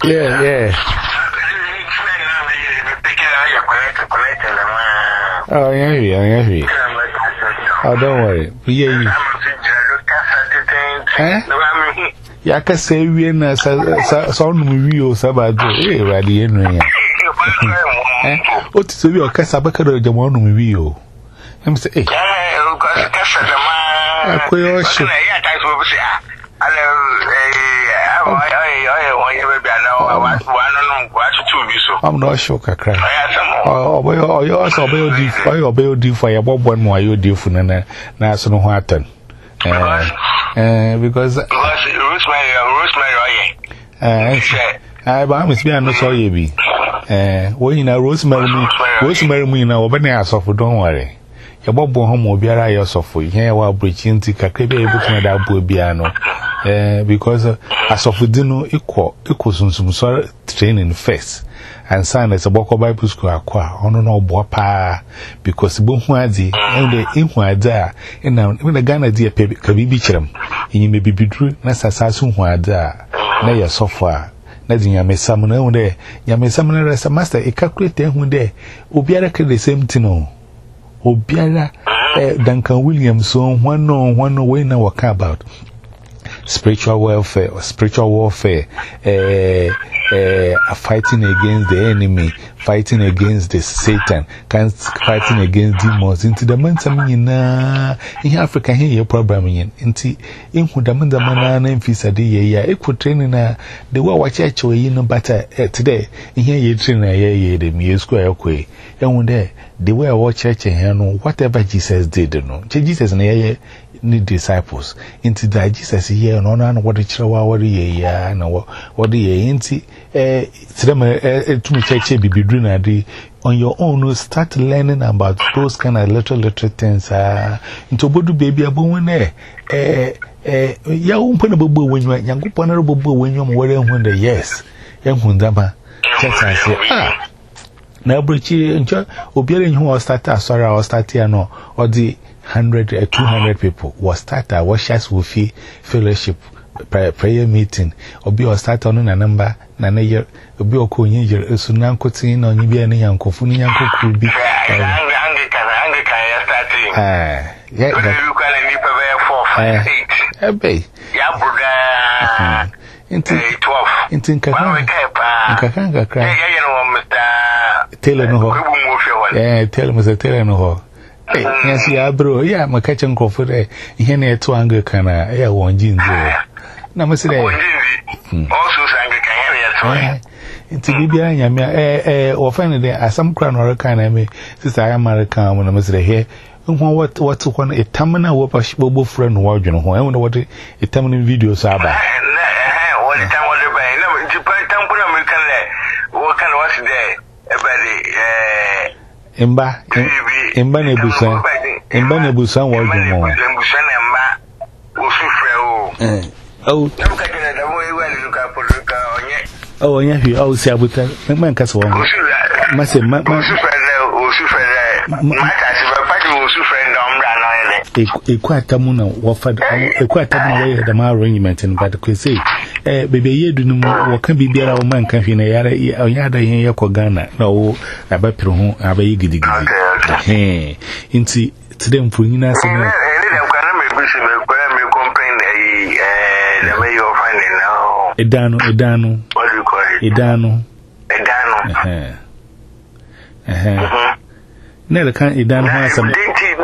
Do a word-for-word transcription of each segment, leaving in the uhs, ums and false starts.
Yeah, yeah. Oh, yeah, yeah, yeah. Oh, don't worry. Yeah, you. Eh? Yeah, I can say we in a sound movie or Sabado. Eh, ready in rain. Eh? What is your Casabaka or the one movie? I'm saying, eh, I quite sure. I'm not sure, Cacra. Oh, boy, you also obey do for your bob one more you do for Nana National Hatton. Because I must be, I'm not sorry, be. When you know, Rosemary, Rosemary, me now, but now, so don't worry. Your bob home will be a riot for you. Here, while breaching to Cacrabe, able to that Bubiano. Because as of dinner, equal, equals some sort of training first. And sign as a Boko Bible School, aqua, on no bopa, because Bunhuadi, and the Inhuada, and when the Ghana dear Kabi Bichram, and you may be true, Nasasun Huada, nay a software, nothing you may summon on there, you may summon as a master, a calculate them one day, Obiara the same Tino, Obiara, Duncan Williams, so one no one no way now walk about spiritual welfare or spiritual warfare, eh, eh, fighting against the enemy, fighting against the Satan, fighting against demons. Into the man, na in Africa, here your problem in into in who the man the man and fisa de ya equal training. The war watch actually, you know, better today. In here, you train a year, the mere square okay. And one day, the way I watch church and whatever Jesus did, you know, Jesus and a need disciples into that Jesus here and on what the child, what the year, and what the year, into eh, to me, church be doing on your own, start learning about those kind of little, little things. Ah, into Bodu baby, a bone there, eh, eh, ya open a bubble when you are young, honorable when you're wearing when the yes, young Hundama, church, I say, ah. Now, Bridgie and Joe, Obiarin who was started, sorry, I was started, no, or the hundred, uh, two hundred people was started, Washers Woofy Fellowship prayer meeting, or be or start on a number, Nana, or be or co year, so now cutting on you be any uncle, Funi uncle could be. Ah, yeah, you can leave a four, five, eight. A bay. Yabuda into twelve, into Kakanga cry. Taylor no, yeah, tell Mister Taylor no. Hey, yes, yeah, bro, yeah, my catching coffee there. Here near two anger can I, yeah, one jeans. No, Mister Also, Sangakan, into Libya, eh, eh, or finally there, some crown or a kind of me, since I am American when I was here. What, what's one a terminal whoopers, Bobo friend, word, you know, I wonder what a terminal videos are about. What the time was the to put Tampa American, what kind of what's there? Emba, Emba Nebusan, Emba Nebusan was the more. Oh, oh, yeah, he always said, but man, Castle, Master, a quite tamuna, Wafford, a quite tamuna, the mar arrangement, and by the Quay. Eh, baby, you do know what can be better or man can be a yada in Yakogana. No, a better home, a baby giddy. Eh, into to them for you now. A dano, a dano, what do you call it? A dano, a dano. Eh, eh, never can't a dano has some.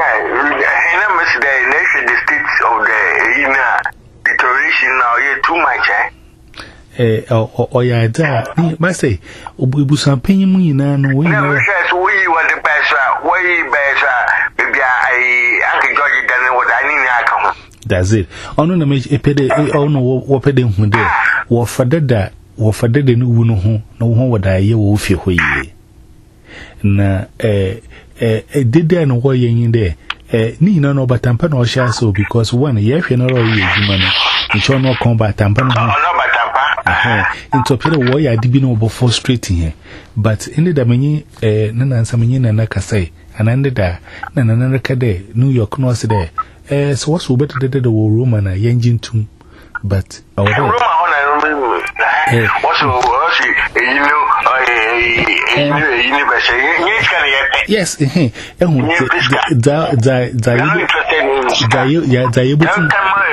Too much, eh? Eh, or or ya da, but say, Obusan Penny, and we know we were the best, way better. Maybe I Uncle George done what I need. I come. That's it. On the make a pede, oh no, what pede when there, what for that, what for the new no, no one would I hear wolf your way. Na, eh, eh, did there no way in there. Eh, ni no, but I'm not sure so because one, yes, you know, you money. It's all not combat tampan. Into a period where I did be no frustrating here. But in the many, eh, Nana Samin and Nakasay, and under that, Nana Kade, New York, no, there. Eh, so what's better than the war room and a engine too. But our also also you know eh university yes eh ehun da da da you da da you but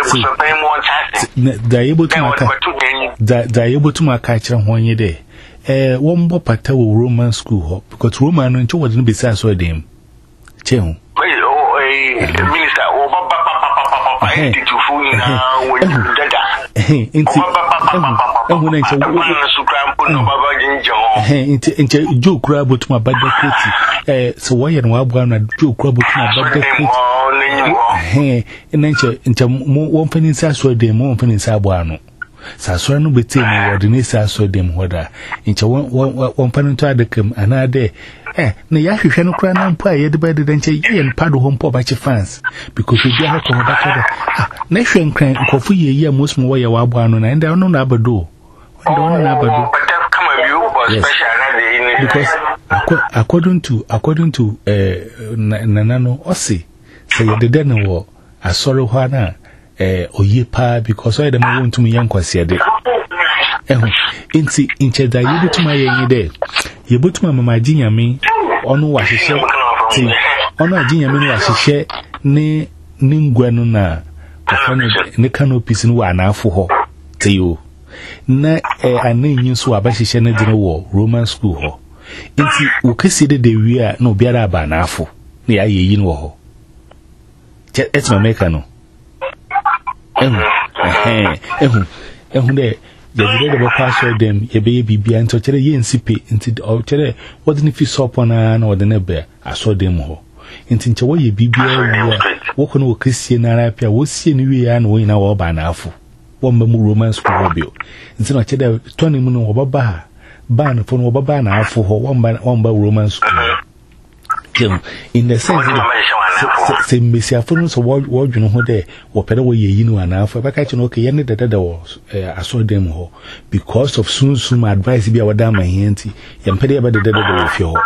da you but da da you but ma ka kire ho nye de eh won bo pata wo Roman school ho because Roman no ncho wode no be say so dem che ho minister o papa papa papa e ti fu na wo dada eh inti ehun na ncho wo su krampo no baba ginjo eh inti inti jo kura botuma badda kreti eh so wo ye no abua na jo kura botuma badda kreti eh na ncho ncho won fani sa so dem won fani sa abua no sa so no beti mo wode ni sa so dem hoda ncho won won fani to adakam anade eh na ya hwehwe no kura na mpo a ye de bade dan che ye npado ho mpo ba che fans because we be ha ko ba ka ah na hwe nkran nkofu ye ye most mo ye wa abua no na nda no na abado no na abado because according to according to eh nanano osi say ye de no wo asori ho na eh oye pa because why dem want to me yankwase de ehun inti inche da ye bituma ye yi de ye bituma mama jinyame onu wa hihye ti onu ajinyame no wa hihye ni ni ngwanu na kofano ne canopies no wa na afo ho ti yo na eh ananyin so abahihye na dire wo Roman school ho inti ukesi de de wi a na obiara aba na afo na ya yeyi no ho che etima meka no ehun eh ehun ehun de the video the password them ye be bibia nto chere ye nsipe nti o chere wodi ni fi sopo na na wodi ne be aso dem ho nti nche wo ye bibia wi wo kono wo kristian na rapia wo sie ni wi ya na wo ina wo ba na afu wo mba mu Roman school bio nti na chere toni mu no wo baba ha ba na fo no wo baba na afu ho wo mba wo mba Roman school in the sense se mesi afunu so wo dwunu ho de wo pede wo yeyi no anafa ba ka chi no okay ye ne dada da wo aso dem ho because of soon soon advice bi a wada ma hienti ye mpede ba dada da wo fi ho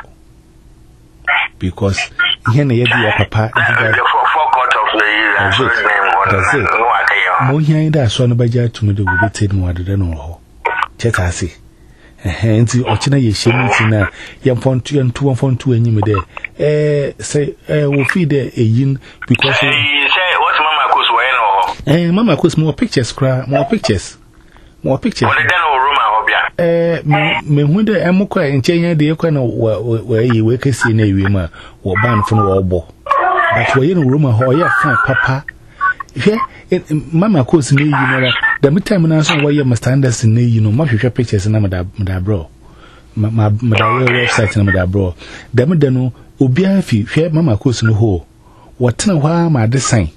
because here na ye bi ya papa the four court of the aso dem ho no akayo mo hian da aso no ba ja tumi de wo beted mo dada no ho cheta se eh nti ochina ye shemiti na ye mfontu ye ntu mfontu anyim de eh say eh wo fi de eyin because say what mama cause we no eh mama cause more pictures cra more pictures more pictures what den o room a obia eh me me hu de emko enchenya de ekwa na we yi we kesi na ewie ma wo ban fo no wo bo but we no room a ho ye fa papa hwe mama cause na yi no the time na so we ye standards na yi no ma hwehwe pictures na mada mada bro ma mada website na mada bro dem de no obia fi hwe mama cause no ho wotena hwa ma de sign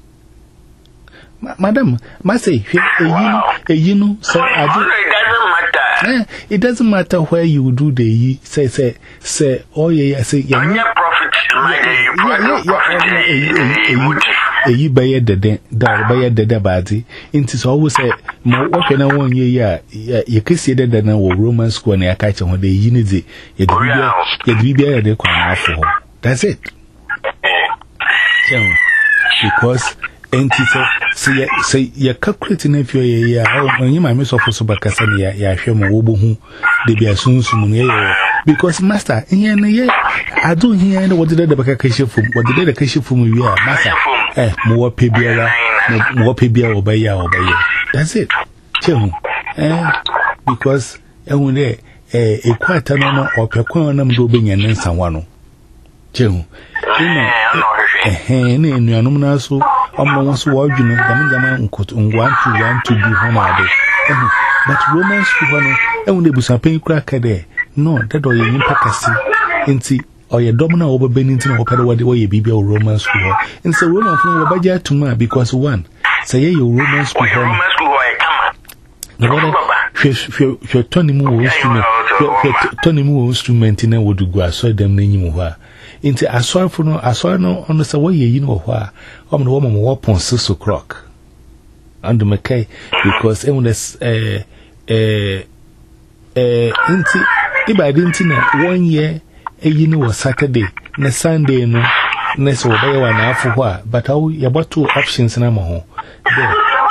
madam ma say hwe eyi eyi no so adu eh it doesn't matter where you do the yi say say say oh yeah say yeah profit eyi baye dede da baye dede baadi inti so always say mo wo na won ye ya ye kesi dede na wo Roman school na aka che ho de yi ni de ye de bibia ye de bibia ye de kwa na afo ho that's it because enti say say ye calculate na fio ye ya onyi ma me so fo so bakasa na ya ya hwe mo wo bohu de bia sunsun no ye because master here na ye adu here na wode de baka kashifum wode de kashifum wi a master eh mo wo pe biara mo wo pe biara obaya obaya that's it chehu eh because ehun de eh ekwata no no opekwan na mdo obenya nsanwa no chehu ina eh eh na enuanum na so omno won so wo dwunu dam dam nkoto ngwan tu wan tu bi ho na de eh but Roman school no ehun de busapen kura kade no that do yin pakasi nti oye dom na oba nti na opede wode oye bibia o Roman school nti say Roman fun wo baja tuma because one say ye Roman school Roman school e kama no hwe hwe hwe toni mu wo instrument hwe toni mu wo instrument na wodugu aso dem na nyim ho a nti aso fun no aso no ono say wo ye yin ho a om no wo mo wo pon six o'clock and makai because e won eh eh eh nti iba dinti na one year eyi ni was Saturday na Sunday no na so be wa na afo ho a but how you bought two options na mo ho there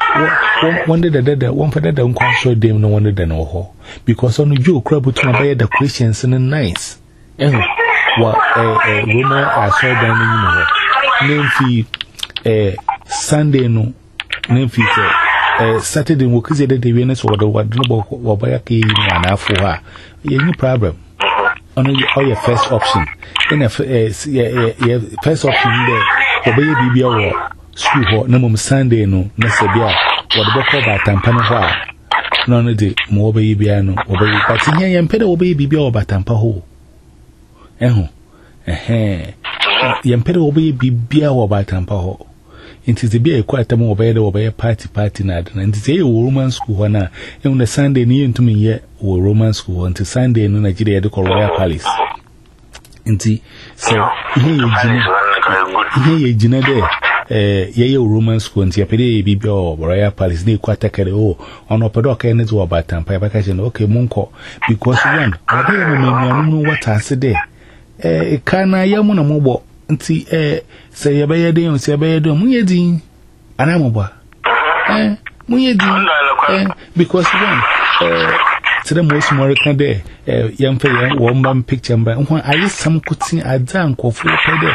one day the one for that don't show them no one than no because on you crab to buy decorations and nice. Eh, what a woman I saw down in name fee eh Sunday no name fee eh Saturday wo kize the Venus or the wardrobe or buy a key and for her. Any problem. On your first option. In a first option there, the baby be our school hall, no Sunday no, Nesabia, or the book about Tampana. None of the more baby, no, or baby, but in here, and pedal baby be over Tampa Ho. Eh, eh, young pedal baby be over Tampa Ho. It is to be a quite a more bed over a party party night, and to say a Roman school, and on the Sunday near to me yet, or Roman school until Sunday in Nigeria, the Royal Palace. Inti so here you Gina there, eh, ye Roman school, and Yapede be or Royal Palace, they quite take it oh, on a pedoc and it's about time, vacation, okay, Munko, because one, I don't know what I said there. Eh, can I yamuna mobile, inti, eh, say a bay day on Sabay, Muyadi, Anamoba, eh, Muyadi, eh, because one, eh. To the most American day, a young player, one man picture, but when I used some cutting a damn coffee per day.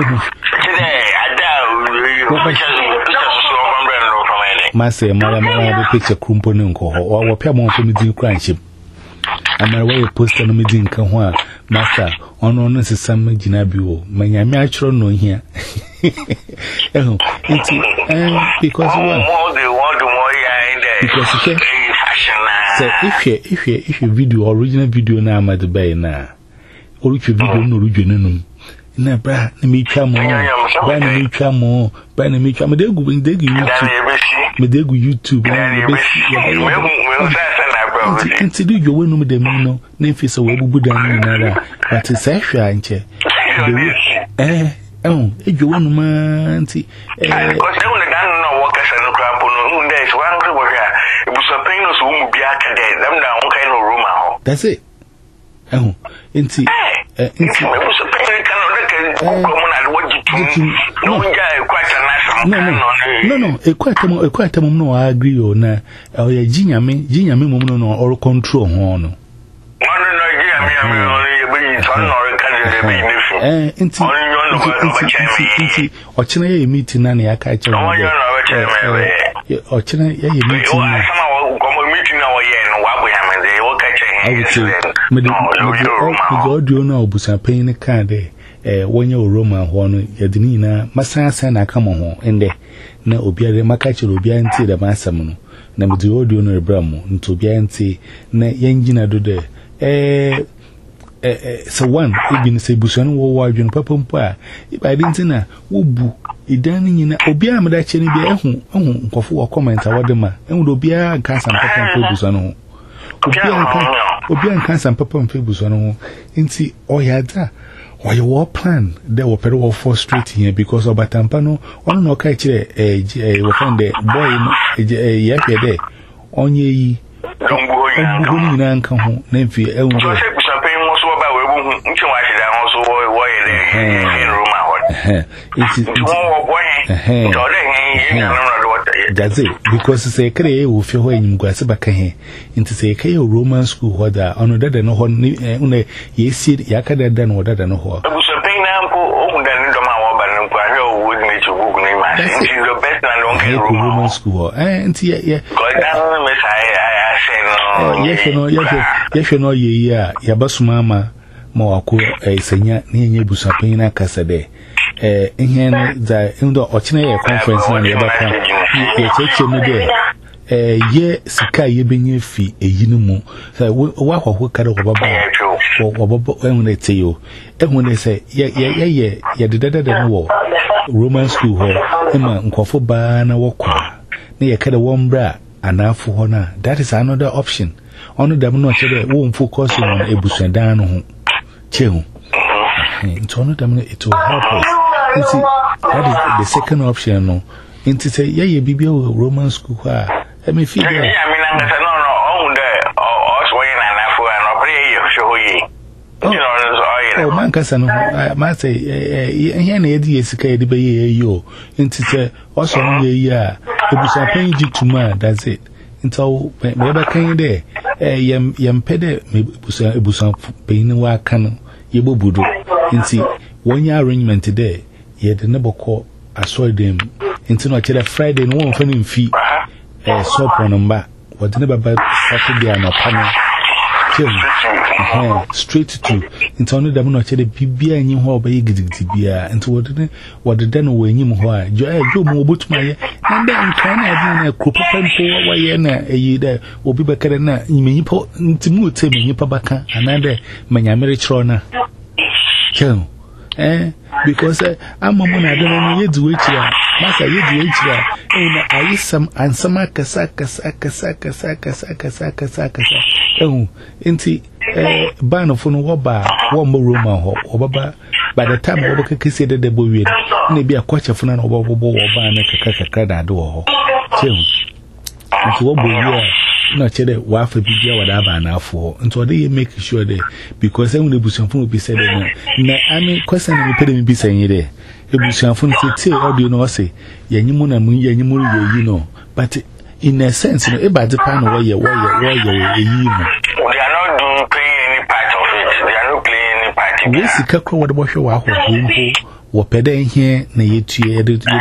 Master, Madame, picture Crumponunko or Pamon for me to crunch. And my way post on me in Kahua, Master, on honest is some Ginabio, my natural no here. Because because so if you if you if you video original video na ma de bay na original video no original no na bra na me twa mo bra na me twa mo bra na me twa me de gu de gu YouTube me de gu YouTube na me be nti do yo wenu me de me no na fi so we bubu dan na ra but say hwa nche eh eh e jo wenu ma nti eh because they want dan no work as no crap no nde is one go hwa that's it. Oh, inti, inti. No, no, no. A quite a quite a no, I agree on that. Oh, yeah, Ginia me, Ginia me, woman, or control. No, no, eh, inti, inti, or China meeting, Nanny, I catch you. Or China, yeah, you meeting. I would say, the audio now, Busa paying a card, eh, when you're Roman, one, Yadina, Massa Sana come on, and there, now Obia, the Macacho, Obianti, the Massamono, number the audio no Bramo, into Bianti, na Yangina do there. Eh, eh, so one, even say Busan, war, you papa, if I didn't know, Ubu, it dining in Obia, Madachini be a home, or for comment, I want and would Obia and Cassan Papa and Busano. Obian cancer and papa and fibus on inti or yada or your war plan. There were pedal four straight here because of Batampano on no catch a weapon the boy a yak a day on ye don't go in come home, name for Elmo. That's it, because it's a cray will feel when you go back into say a Roman school, whether on that and no ye see Yakada than what that and no horror. Roman school, and yeah, yeah, yes, you know, yes, you know, yeah, Yabasumama, Moaku, a senior near Busapina Casade. Eh, in here, the indoor Ochina conference on the other part, ye take me there. Eh, ye, Sika, ye being your fee, a yinumu. So, what who cut over Bob, when they tell you, and when they say, yeah, yeah, yeah, yeah, yeah, the dead than war, Roman school hall, Emma, Unquaffo Bana Walker, near Cada one bra, and now for honor. That is another option. Only them not won't focus on a Busandano. Chill. It's only them, it will help us. See, that is the second option. No, into say, yeah, you be a Roman school. Let me feel. I mean, I'm not no, no, oh, man, Cassano, I must say, eh, here, the idea is to carry the bay, you into say, also, yeah, ebusa pan ji tuma that's it until me ba kan there eh yem yem pede me ebusa ebusa pan wa aka no ye bobudo nti wonya arrangement there ye de ne bokọ aso dem nti no kire Friday no won fa no mfi eh so ponomba wo de ne baba Saturday anopa no eh straight to nti ono dem no kire bibia anyi ho obaye gidigidi bia nti wo de wo de no wo anyim ho a jo eh jo mo obotuma ye na nda nkan na adi na kropopa mpo wa ye na eyi da obi bekere na nyipo nti mu te nyipa baka anande manyamere kiro na Kel, eh, because uh, I'm a woman, I don't know yet to each year. Master, yet to each year. And I is some and some saka saka saka saka saka saka saka. Oh, inti, eh, ban of no waba, one more room or baba. By the time I work, I said the boy, maybe a coach of an over or ban a cacacada door. Kel, and to what boy, no chere wa fa bibia wada ba na afo nto dey make sure that because when the busuafo be said na na ami question me pede me be say there e busuafo tete audio no say yanyimu na mu yanyimu ye yi no but in a sense no e ba de pa no wo ye wo ye wo ye yi no they are not doing playing any part of it they are not playing any part of it we sika kro wo de bo hwe wa ho mpo wo pede hie na ye tue de de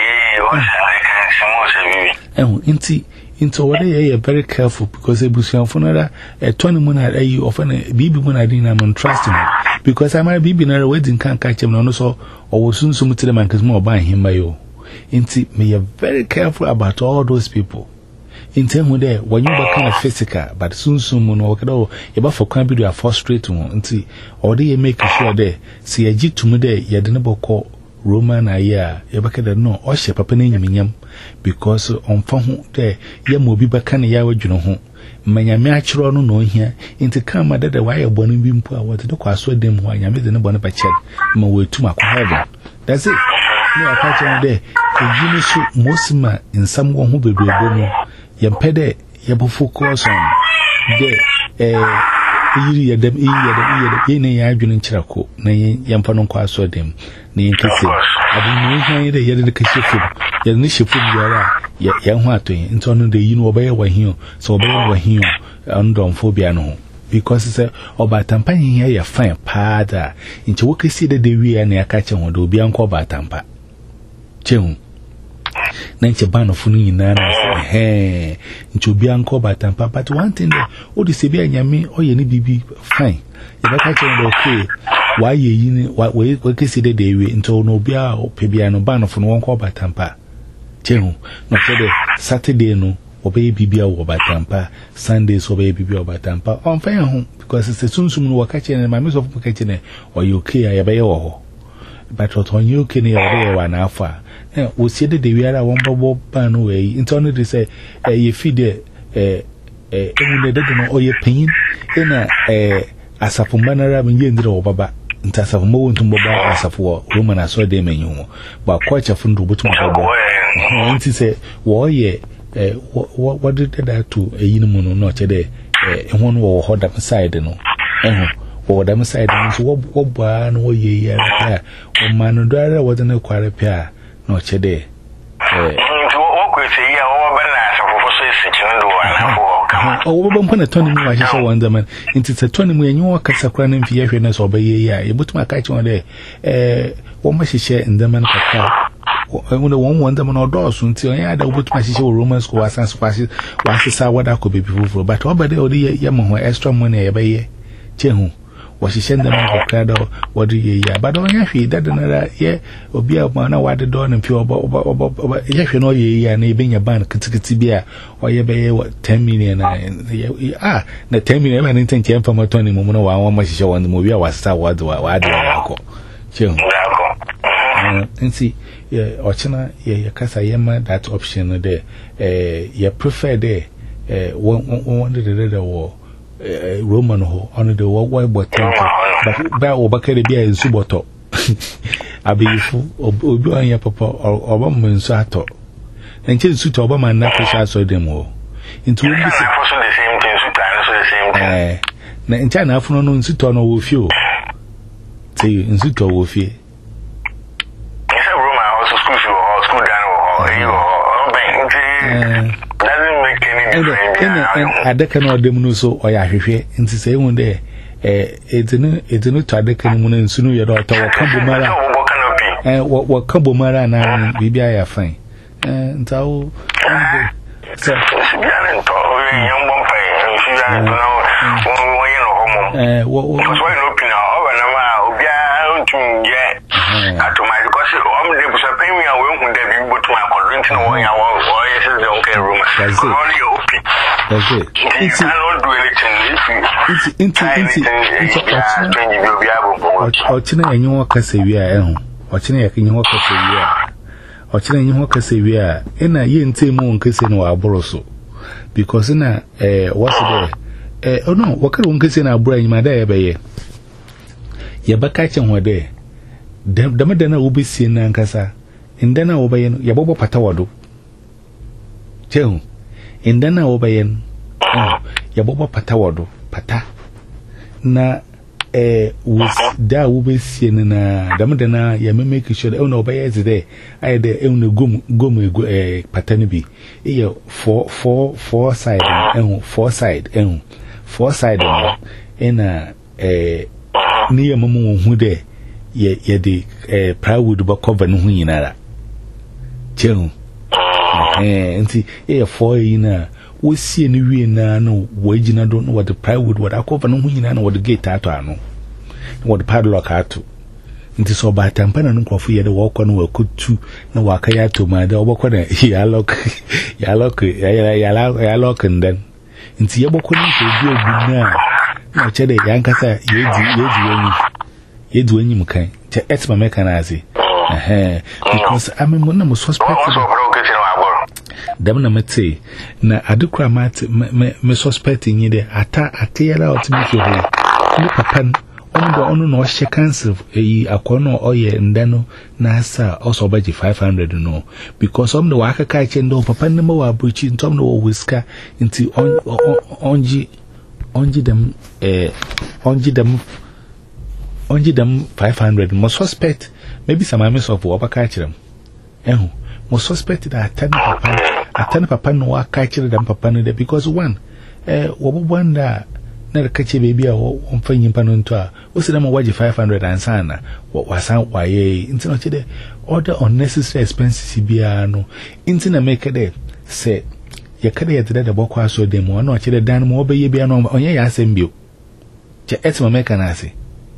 eh inti into what they are very careful because a bush and funera a twenty moon at a often a baby when I didn't am trusting because I might be in a wedding can't catch him on so or will soon submit to the man because more buying him by you. Into me are very careful about all those people. In terms of there, when you are kind of physical, but soon soon when walk at all, you buff for can't be a frustrated one until or they make sure there. See a jig to me there, you didn't call Roman a year, you back at no or shape up an enemy because on phone there, ye mo be back and ya would you know. Manya natural no here, into come at the wire bonny bimpo, what to do, I saw them while you made the bonnet by check, my way to my heaven. That's it. No, I catch on there. A unique most man in someone who be bono, yam pede, yabo focus on there. Eh, ye them, ye them, ye nay, I've been in Chiraco, nay, yampanon quas or them. Ni nkese adu no hwan ye de kashefum ye ne shefum yara ye hwato nto no de yinu obaye wahio so obaye wahio andom phobia no because say obatampa hia ye fine pada nti wokesi de de wi na akache ho de obi anko obatampa chehu na nche banofu no nyina na he nti obi anko obatampa but one thing that o de se bia nyame oye ne bibi fine ye baka che ndo okay why ye ni we we see the day we until no bia opebia no ban of no won ko batampa chehu no say the Saturday no obey bibia wo batampa Sundays obey bibia wo batampa on fa ho because it's sunsum no wakache ne mama so wakache ne o you okay ya be wo but what on you okay ne ya wa na afa eh we see the day we are won bobo ban no we until no dey say eh ye feed eh eh eh emu de no o ye pain na eh asafu manara menye ndire wo baba ntasafu mo wontum boba asafu wo Roman aso de menyu ho ba kwacha fundu butum bobo nti se wo ye eh what did that to eyin mu no no chede eh ho no wo hoda side no eh wo da side no so wo bua no wo ye ya ya wo manu dara wo de ne kware pia no chede eh wo kwese ya wo ba na asafu fo so esichindo wa na fo oh, we want to turn him like so one man into the twenty when you walk a sacran and fiationess or by ya, you put my catch on there. Eh, what must she share in the man? When the one wonder man or doors until I had put my sister Roman school as and spashes, was the saw what I could be before, but over the old Yamaha extra money by ye. Chehu. Was she send them out of crowd what do you ya? But on your feet, that another, yeah, or be a man, why the door and pure about yes, you know, ye, and being a band, Kitibia, or ye bay what ten million. Ah, the ten million, and intention from a twenty moment, one much show on the movie. I was star what do I do? Chill. And see, yeah, Ochina, yeah, Casa Yama, that option there. Eh, you prefer there, eh, one did the other war. Uh, Roman ho on the white bottom, but by Obakari be in Suboto. I be fu obi on your papa or Obama in Sato. Then kill suit Obama and Nakusha so them all. Into the same thing, eh, in China, for no Suton or with you. Say you in Suto with you. Yes, a Roman also school or school down or you or bank. and adeka no dem no so oya hwehwe nti say hu de eh etinu etinu to adeka no mu na nsunu ye do to wo kabomara eh wo kabomara na bibia ya fine eh ntawo so biane to yambo mpai nsuya to na wo ye no homo eh wo wo so no pina o na ma obia ntun ye atoma because o me dey so pen we a we hu de bi botu according to no one ya wo ye say the okay room only open that's it you cannot do anything if you into into into ochina enyi wo kasa wi a ehun ochina enyi wo kasa wi a ochina enyi wo kasa wi a ina ye ntemu nkese no aboro so because na eh what's there eh oh no wakare nkese na aboro enyi ma da ye be ye ye baka chen ho de dem dem na obesi na nkasa ndana obaye no ye bobo patawado chehu ndana obaye no ye bobo patawado pata na eh was da obesi na dem dem na ye make sure that no obaye is there ai de e no gom gom eh pata no bi e four four four side eh four side eh four side na eh ni ye mamu hu de ye ye de eh plywood ba cover no hu yinara chehu eh nti e four yina wo sie ni wie na no wo agina do no what the plywood what cover no hu yina na what the gate ato ano what the padlock ato nti so ba tampa na nkofo ye de wo kɔ no wa kutu na wa ka ya to ma de obokɔ na ya lock ya lock ya ya ya lock ndan nti ye bokɔ ni so bi ogu na na che de yankasa ye di ye di wani ye di wani mukan che etma mekanazi eh because I mean when I'm suspect dem na mete na adekura mate me suspect nyi de ata ateyala ultimately ho ni papa onu do onu no hye cancel eyi akono oye ndano na asa also baji five hundred no because om the waka ka chendo papa ne ma wa buchi ntom no wiska nti onji onji dem eh onji dem onji dem five hundred mo suspect maybe some amis of what ka chirem ehu mo suspect that atani papa atani papa no wa ka chire dem papa no because one eh wo bobanda na ka che baby a wo mfanyi mpa no nto a wo se dem waji five hundred ansana wo wasan waye nti no che de order unnecessary expenses bia no nti na make de say ye kada ye tede de bokwa aso dem wo no che de dan mo obeye bia no onye ya asem bio che etima make na ase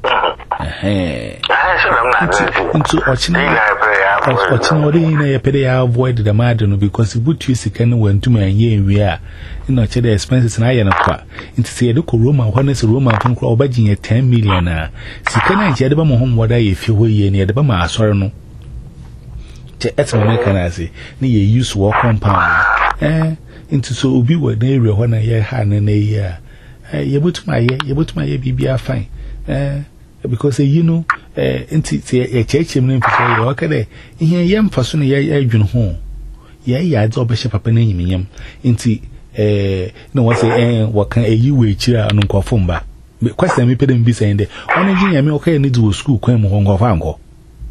eh nti ochina ochina ori na ye pede ya avoid the mad no because butu sika no wantuma anye enwi a na che de expenses na ye no kwa nti se ye de ko Roma honest Roma fun kro obagin ye ten million a sika na je de ba mo hom woda ye fi hoye ne ye de ba ma asore no che etima make na ase ni ye use work compound eh nti so obi wa na area ho na ye ha na na ye a ye butuma ye ye butuma ye bibia fine eh because you know eh nti ye chechem na mfisa ye wakade ihe ye mfaso na ye adwun ho ye ya adze obehye papa na nyimiyam nti eh no wase eh wakan eyi we chira anu nkofo mba kwasa mi pede mbi sende onu gi nyame okaye ni du school kwan mu ho nkofo anko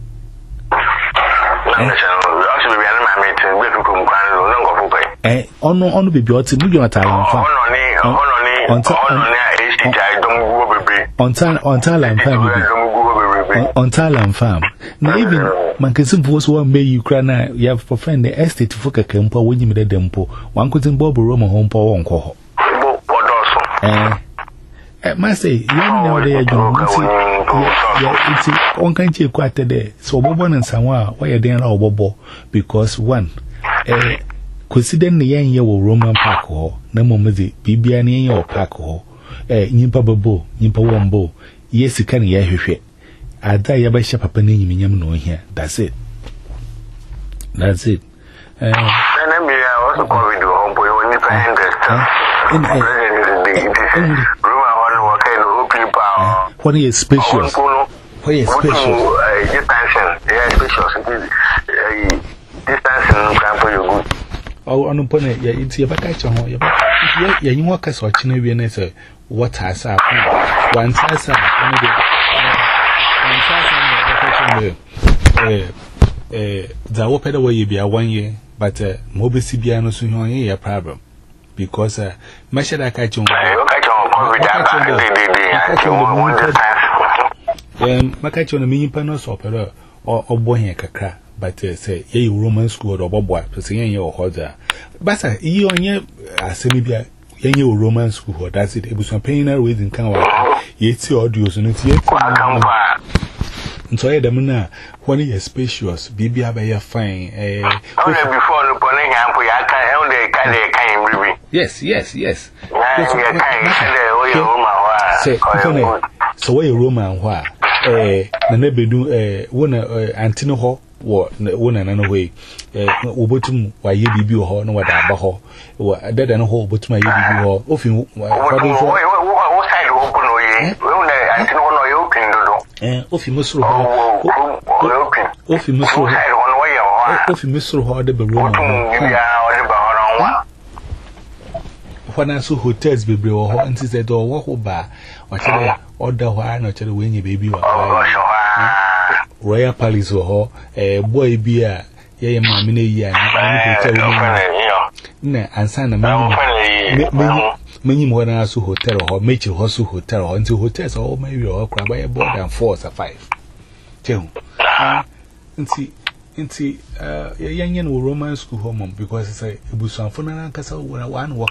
eh onu onu bibi oti mu Jonathan Lamfa onu ni onu ni onu ni H T I dom go bebe onta onta Lamfa bibi onta Lamfa na even man kesin voice one may you cry na you have for friend the estate for kekempo wonyi me de mpo wan kotin bobo Roma ho mpo won ko ho eh eh ma say you know dey adwon nti ya nti on kan che ku atede so bobo nan sanwa a why den ra obobo because one eh consider ne yen ye wo Roman Park ho na momezi bibia ne yen ye wo park ho eh nyimpa babo nyimpa wombo yes kan ye hwehwe ada ya ba sha papa ne nyiminyam no hia that's it that's it eh na me ya also covid hombo yo ni pa in Roma one work in open power what is spacious what is spacious distance yeah spacious distance can for you good oh anu pone ya iti ya baka cha ho ya ya yin waka so china wie na say what asa one sasa anu de one sasa no eh eh da wo peda wo ye bia one year but mo be si bia no so ho ye ya problem because uh mashada ka chi on um maka chi on me yimpa no so opera obo hen kakra but uh, say ye Roman school or bobo so ye ye ohoza basa yi onye asemi bia ye ye Roman school that's it ebusan penina reason kan wa ye ti audio so no ti ye nso ye dem na when you spacious bibia ba ye fine eh before no pone nyampo ya kan e on dey kan dey kan mribi yes yes yes so we Roman wa eh na na bedu eh wona antino ho wo wona na no we eh obotum wa ye bibi ho na wada aba ho wo dada no ho obotum aye bibi ho ofin kwado so wo side wo bo no ye wona antino ho no ye opin dodo eh ofin musuru ho ofin musuru ho side ho no ye ho ofin musuru ho de be Roman ya o de ba ho no wana so hotels bebre wo ho nti se do wo ho ba o chere order ho na chere we nye baby wa Royal Palace wo ho eh boy bi a ye ye ma me na yi a na hotel wo na ansa na ma manyi mo na so hotel ho mechi ho so hotel ho nti hotels ho ma wi ho kra ba ye more than four or five tehu nti nti uh ye yen wo Roman school home because say ebusuanfo na nkasa wo one work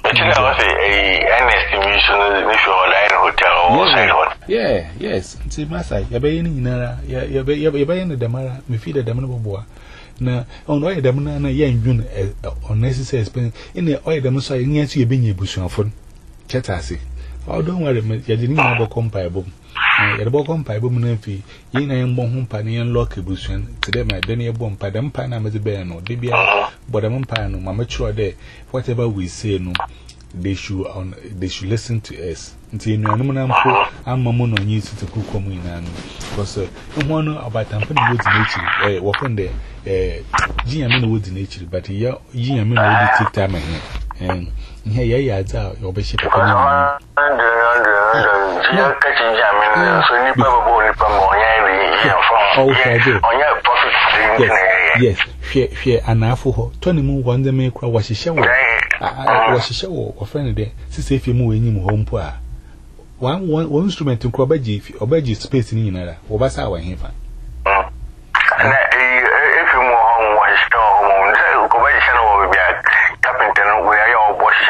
yeah yes nti masa ya be yin nyinara ya be ya be yin demara me fi da demna boboa na on o ye demna na ye ndwun unnecessary expense in o ye dem so yin asu ye benye ebusuanfo chetase o don worry me ya di ni na bo compare bom ya de bo compare bom na fi yin na yin bo ho mpa na yin lock ebusuan today my den ye bo mpa dem mpa na me be no de bia bo dem mpa no mama churo de whatever we say no they should on they should listen to us until you know na mpo amamu no nyi sitiku komu ina no because ehun no about am pene wodi nature eh wo pende eh jinya me no wodi nature but ya jinya me no wodi take time here eh here ya ya za yo be shi papa ni ya ka jinya me no so ni pa bo ni pa mo ya ri ya fo onya profit yes hwe hwe anafo ho to ni mu wonze me kra wa hihye wo was a show or friend there, since if you move in home poor. One one instrument in Crobaji or Baji space in another, or Bassa or him. If you move home, was store, Crobaji will be a carpenter where your boss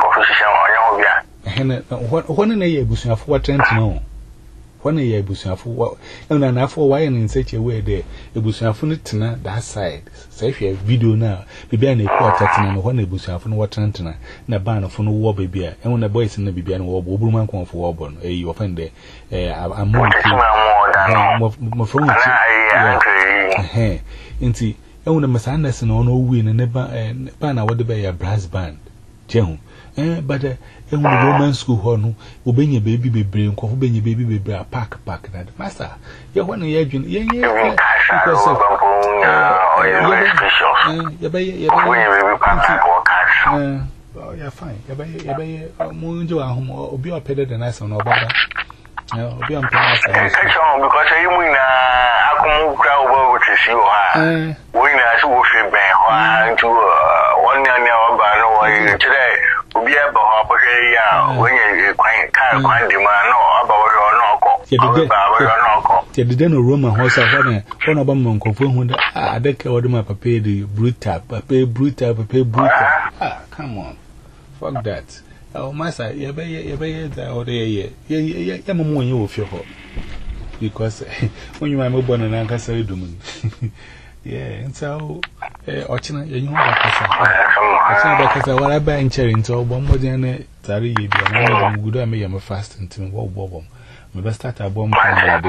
on your profession on your. When in a year, Bush of what trend to know. When a year, Bush of what, and an after why in such a way there, a Bush of it that side. Say if you have video now, be an equal and one a Bush of what trend na ban of no war baby, and when the boys in the baby and war, Woman come for Auburn, a you offend there. I'm more my phone. Eh, inti, and when the Miss Anderson or no win and never and ban what the a brass band. Jehun. Eh, but a Roman school horn will bring your baby baby and coffee bring your baby baby a pack pack that master. You're one year, yeah, yeah, because of oh, you're fine. You're Munjo at home or be a pedal than us on our baba. I'll be on because you win a crowd over to see you. Win as wolf bear to one year today. Be able to when you can't find the man about your no didn't Roman horse of one of them confirm I don't care what my papa the brutal, papa brutal, papa brutal. Ah, come on, fuck that. Oh, master, you better, you better, or there, yeah, yeah, more you will feel hot because when you are born and I can say, doom. Yeah, and so, eh, Ochina, you know, because I want to buy in cherry into one more than a Tari, and good. I may am a fast until what bomb. My best start a bomb.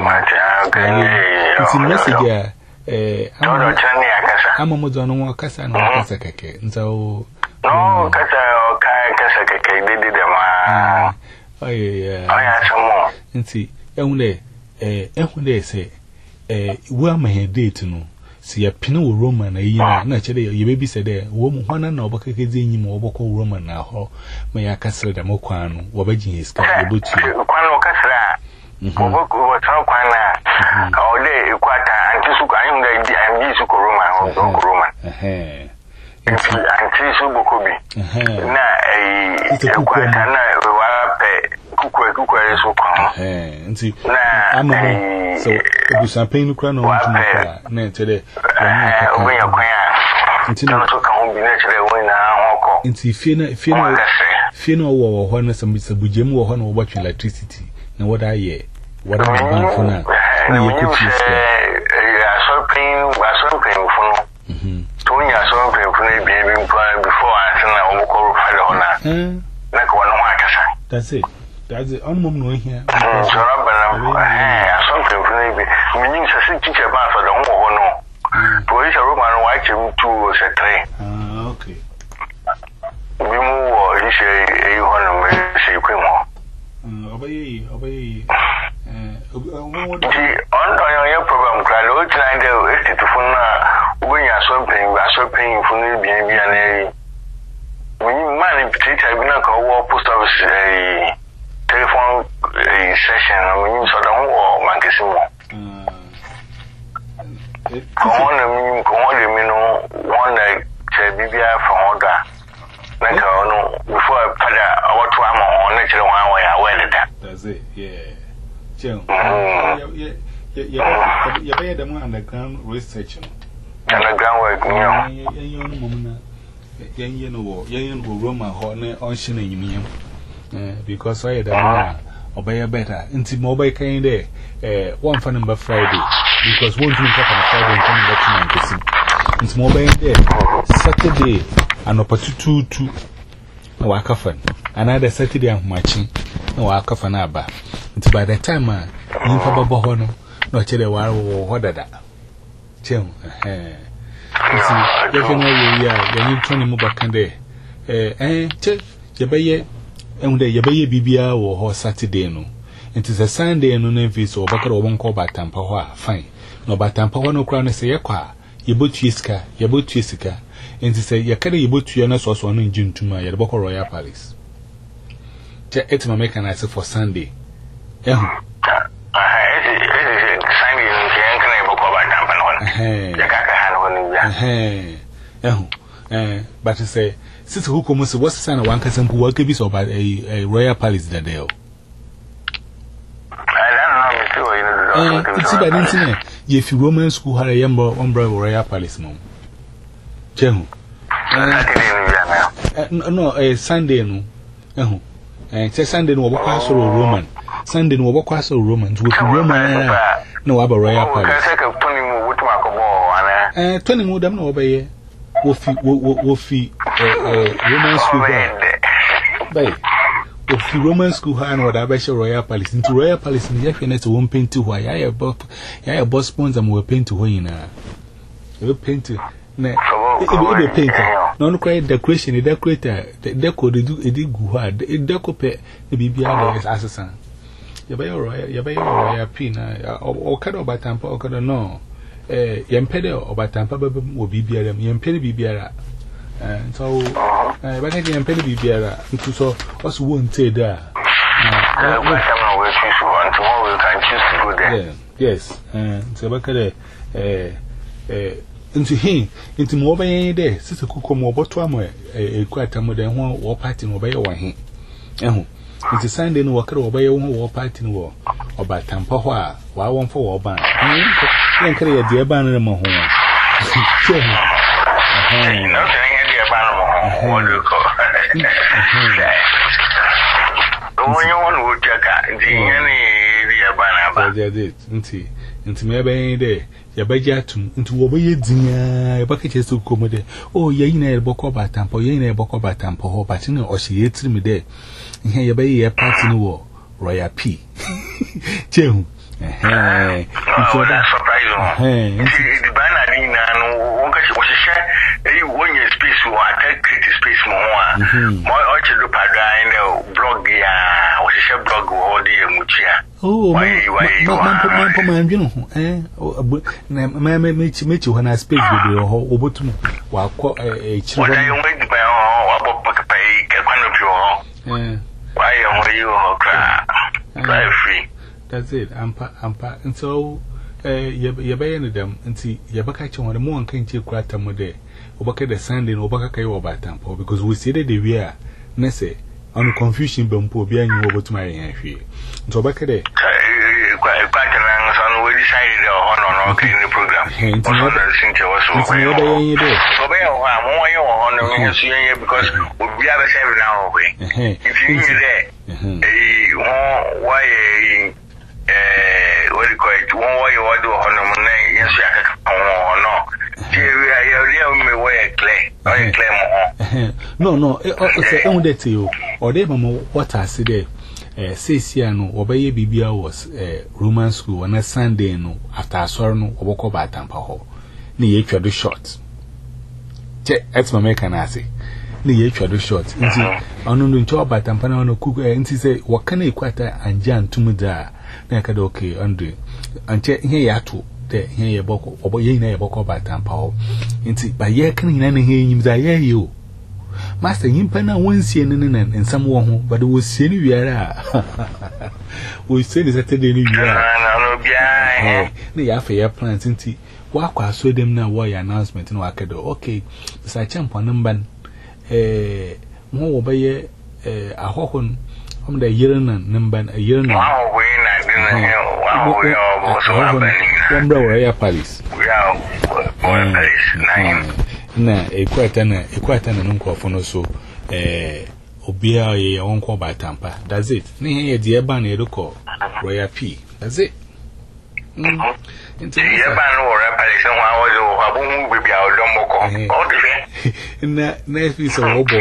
It's in message. Eh, I'm a Mozano Casa and Casacake, and so no Casa Casacake did them. Oh, yeah, I have some more. And see, only, eh, when they say, eh, where my head day to know. See a pino Roman, a year, naturally, you baby said there, woman, one and over Kazini, more vocal Roman now, may I castle the Moquano, Wabajin is got the butcher. Quano Casra, what's all Quana, all day, Quata, and Tisuka, and Tisuka Roman, or Roman. anti so bokobi na eh kwanta na wa pe kukwe kukwe so kwa eh nti ama so obusan pain kura na wontu makwa na tede obi yakwan nti no to ka ho bi na tede won na hoko nti fie na fie na fie na wo wo ho na sabujem wo ho na wo botwe electricity na what aye what am ban for na na yekuti so ya so pain wa so pain for mhm tonya so pain for na bi bi before asena wo ko fele ho na na ko no akasa that's it that's it on mom no here so rabana eh so pain for na bi minyin sase teacher ba so da ho ho no police roman wa chem two se three ah okay bi mu wo ise e ho no me se kwemo mm obaye obaye eh obo di on on your problem kra lo try dey eighty to phone na obunya so pen wa so pen phone bi bi na e minyin man teacher bi na ka wo post office eh telephone session minyin so da ho mankesi mo Comment le comment le mino one che bibia for order like no before pada what am on natural one way away that that's it yeah Jim yeah yeah yeah yeah yeah the one underground research underground work yeah yeah you know mama yeah you know yeah you know Roman ho na on shine nyimiem eh because I the one obey better nti mo obey kan dey eh one for number Friday because one thing talk on Friday and coming back to my person nti mo obey there Saturday an opportunity to na waka fan another Saturday am matching na waka fan aba nti by the time ah yin fa babo ho no no chere wa wo ho dada chem eh nti ye fe no ye ya ye ni toni mo bakan dey eh eh che ye beye enwude ye beye bibia wo ho Saturday no nti se Sunday no na mfi so obakara obonko batampa ho a fine no batampa ho no kra no se ye kwa ye botu iska ye botu iska nti se ye kare ye botu ya na so so no njintuma ye boko Royal Palace je etima make na say for Sunday eh ah eh Sunday no ke enkana ye boko batampa no eh ya kaka han ho ni ya eh eh eh but say since who come say what's the one person who work be so about a Royal Palace that day Eh, it's about internet. If you Roman school had a yambo umbrella Royal Palace, mom. Jehu. No, a Sunday no. Eh, and say Sunday no walk us or Roman. Sunday no walk us or Romans with Roman. No, about Royal Palace. Eh, twenty more them no obey. Wofi, wofi, Roman school. Bay. If the Roman school had what I bet Royal Palace into Royal Palace in the F one paint to why I have a boss spawns and we'll paint to Hoyina. You paint to a painter, non quite decoration, a decorator, the deco they do a dig hard, a deco pet the B B R assassin. Yabay Royal, Yabay Royal Pina or Cado by Tampa or Cado no. Eh, Yampedo or by Tampa will be B R M, Yampedi B B R. And so, I but I can pay the B B R into so us won't say that. Yes, and so back at eh, eh, into him, into more by any day, Sister Cook more but one way, a quite a more than one war party or by one him. Eh, it's a Sunday no worker or by one war party war or by Tampa, while one for war band. Then carry a dear banner among home. What do you call it? When you want to check out the any banana, I did, Inti, into me by day, Yabajatum, into Wobby Dinia, bucket to come there. Oh, Yana Boko Batampo, Yana Boko Batampo, Patino, or she ate me there. And here you bay a party in war, Royal P. Jim, eh, surprising. The banana, one was a share. When you space, you are take space more. My orchard look at the blog, yeah, was a blog or the Muchia. Oh, my man, you know, eh? My make you when I speak with you, or Obutum, while quite a children. I wait by all about pay, get one of your. Why are you cry? Free. That's it. I'm pa, and so, eh, you're baying them, and see, you're back at you on the more and can't you crack them with it. obaka the Sunday no obaka kai obatampa because we say that the we are na say on confusion bempo obi anyi obotu ma yan hwe nto obaka de kwa kwa tan so we decided on on okay in the program nti no da sinche waso nti no da yan de obe yo ha mo yo on no so yan because obi a be serve now we if you hear there eh why eh what do you call it one way what do on no na yes ya ka on no we are really me way clear I claim no no o say e that you or dey mama what I see there eh says here no obaye bibia was eh Roman school on a Sunday no after asoro no oboko ba tampa ho na ye twado short che et mama can I say na ye twado short nti onu no ncho ba tampa na no kuku nti say wakana ekwata anja antum da na ka do okay andre anche ihe ya to de ihe ye boko obo ye na ye boko ba tampa ho nti ba ye kan ina na he nyim za ye yo master yimpa na wonsie ne ne nsam wo ho but wo sie ni wiara wo sie ni Saturday ni wiara na no bia ne ya fa ya plan nti wa kwa so dem na wo ya announcement na wa ka do okay sa champo namban eh mo wo ba ye eh ahohon om da yirana namban yirana wa wo na din na wa wo yo so na bani na wa ya Paris ya Paris nine na ekwata na ekwata na nkofo no so eh obia ye wonko ba tampa that's it ni ye de eba na edoko Royal P that's it mm nti ye ba no Royal Palace ho awozo abun bibia odomoko o de na na fi so obo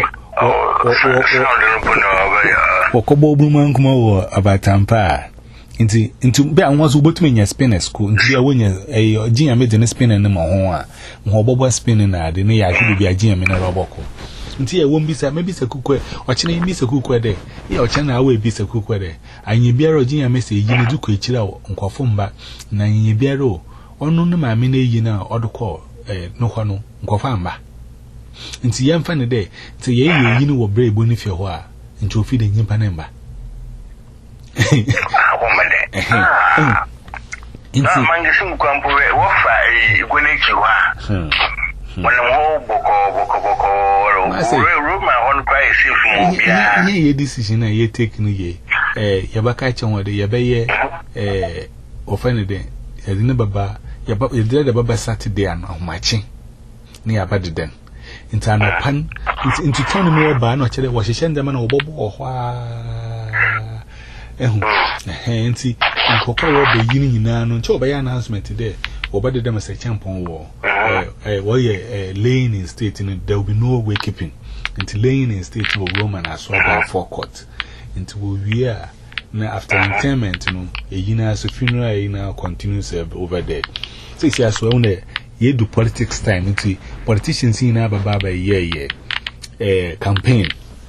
o ko bo bu man kuma wo abatampa nti nti be anwo so botumi nya spinner school nti ya wonya eh ginya me de ne spinner ne mo ho a mo bobo spinner na de ne ya hwe bia ginya me na roboko nti ya won bisa me bisa kukwe o chene bisa kukwe de ya o chene awe bisa kukwe de anyi biara ginya me se yi ne duko ekira nkofo mba na anyi biara onu ne ma me na yi na odoko eh no ho no nkofo amba nti ya mfa ne de nti ye ye yi ne wo brebo ne fie ho a nti ofi de nyimpa ne mba ah inti mangisim kwampo we wofa igweneki wa wana mo boko boko boko ro ro ma on price safe mo bia ye ye decision na ye take no ye eh yabaka che wode ye be ye eh ofane de ye ne baba ye ba ye de baba Saturday an ahomachi ne yaba de den inta no pan inti tonu me ba na kire wo hyehyɛ ndema na obobo ohwa ehu eh nti nkoko wo be yini nyina no nche oba ya announcement there oba de dem say champon wo eh eh wo ye laying in state no there will be no way keeping nti laying in state wo Roman aso ba forecourt nti wo wi a na after interment no eyina so funeral eyina continues over there so isi aso we ye do politics time nti politicians ina baba ba ye ye eh campaign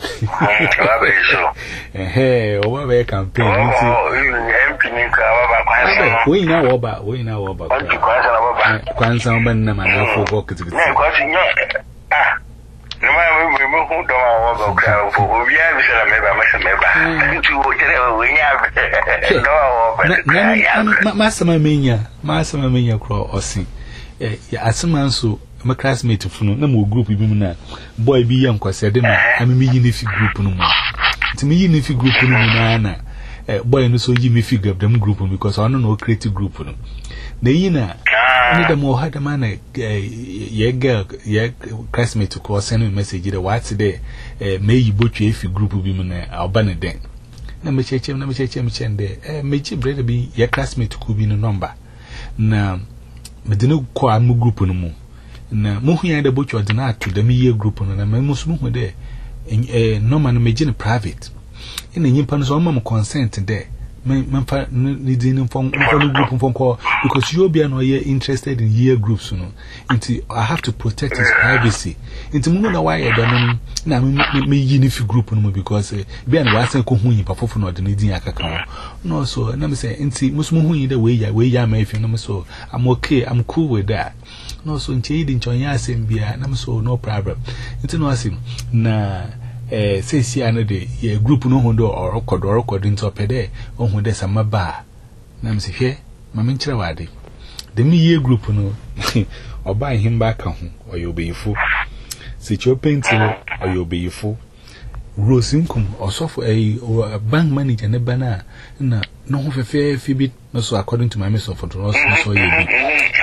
eh o wa be campaign nti M P ni ka baba kwansa we ina wo ba we ina wo ba kwansa na baba kwansa ban na ma na fo go kitikiti na kwansa nya ah no ma me me hu do ma wo ba ka fo obi a bi sala me ba ma sala me ba nti wo tere we nya do wo ba na ma sama menya ma sama menya kro osin eh ya asema nso my classmate funu na mo group bi mu na boy bi yan kwase de ma amimi yi ne fi group no mu nti mi yi ne fi group no mu na na eh boy no so yi mi fi group dem group because ono no create group no na yi na ni da mo ha da ma na ye girl ye classmate ko send message de what today eh me yi botwe e fi group bi mu na oba ne den na me chechem na me chechem chende eh me chi brother bi ye classmate ko bi no number na me de no ko am group no mu na mohu ya de botwa de na ato de me ye group no na me musu mu de eh normal no me gine private ina nyimpa no so ma mo consent de me memfa ni din info info group info ko because you be no ye interested in year groups no nti I have to protect his privacy nti mu na why e no na me me yi ni fi group no because be an wa san ko hu nyimpa fofo no de ni din akaka no so na me say nti musu mu hu yi de we ya we ya ma ifi no so I'm okay I'm cool with that no so nche yi di nchonya asem bia na me so no problem nti no asim na eh say si ane de ye group no ho do or record or record into opede o ho de sama ba na me se hwe ma me nkyere wade de me ye group no or buy him back home, or you'll be full. Sit your painting, or you'll be full. Rose income, or so for a or a bank manager and a banner. No, no, for fair fibit, no, so according to my miss of Ross, so you be.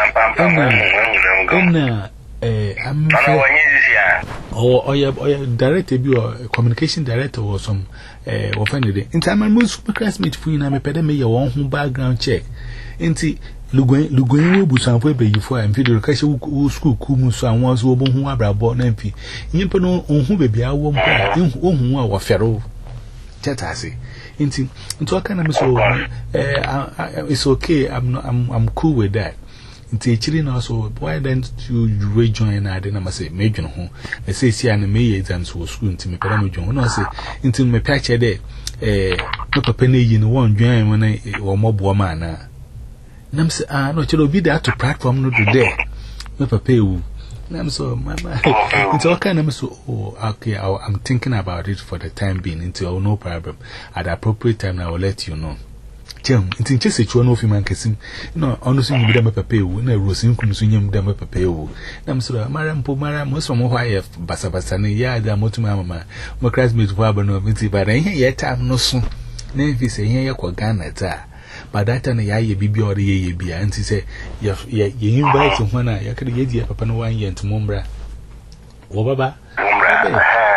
And, uh, I'm or or your director, or communication director, or some, uh, or finally, in time, I'm most classmate for you. I'm a pedame, your own background check. Inti Luguin, Luguin, Busan, Webber, you for and video castle school, Kumus, and was over whom I brought Nempi. You know, on who baby, I won't buy, whom I was Pharaoh. Chatasi. Inti, into a kind of so, it's okay, I'm not, I'm, I'm cool with that. Inti, chilling also, why don't you rejoin? I didn't say, Major home. I say, see, and May exams was school to me, but I'm John. No, say, into my patch a day, eh, no penny in one join when I or mob woman. Nam say, ah, no, you'll be there to platform no today. No, papa, Nam so, mamma. It's all kind of so, oh, okay, I'm thinking about it for the time being until no problem. At the appropriate time, I will let you know. Jim, it's in just a chuan of him and kissing. No, honestly, you them a papa, when I was in consuming them a papa. Nam so, Madame Pomara, most from Ohio, Basabasani, ya, the Motumama, my classmates were no vinci, but I hear yet time no soon. Never say, here, you're Ghana. But that time, I be or the ye be, and she say, you invite to one, I could get you up on one year to Mumbra. Oh, Baba, I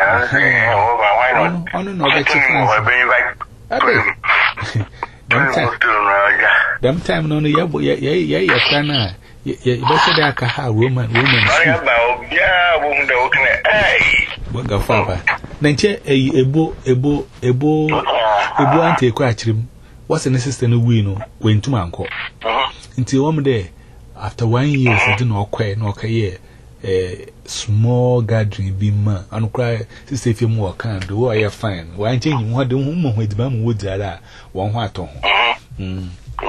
don't know that you them time, no, yeah, yeah, yeah, yeah, Kana, yeah, better than a ha, woman, woman. What the father? Then, a bo, a bo, a bo, a bo, anti quatrim. What's an assistant win when to my uncle? Until one day, after one year, I didn't know quite no career, a small gathering be man, and cry, sister, if you more kind, do I find? Why changing what the woman with Bam Woods are one what on? Hm.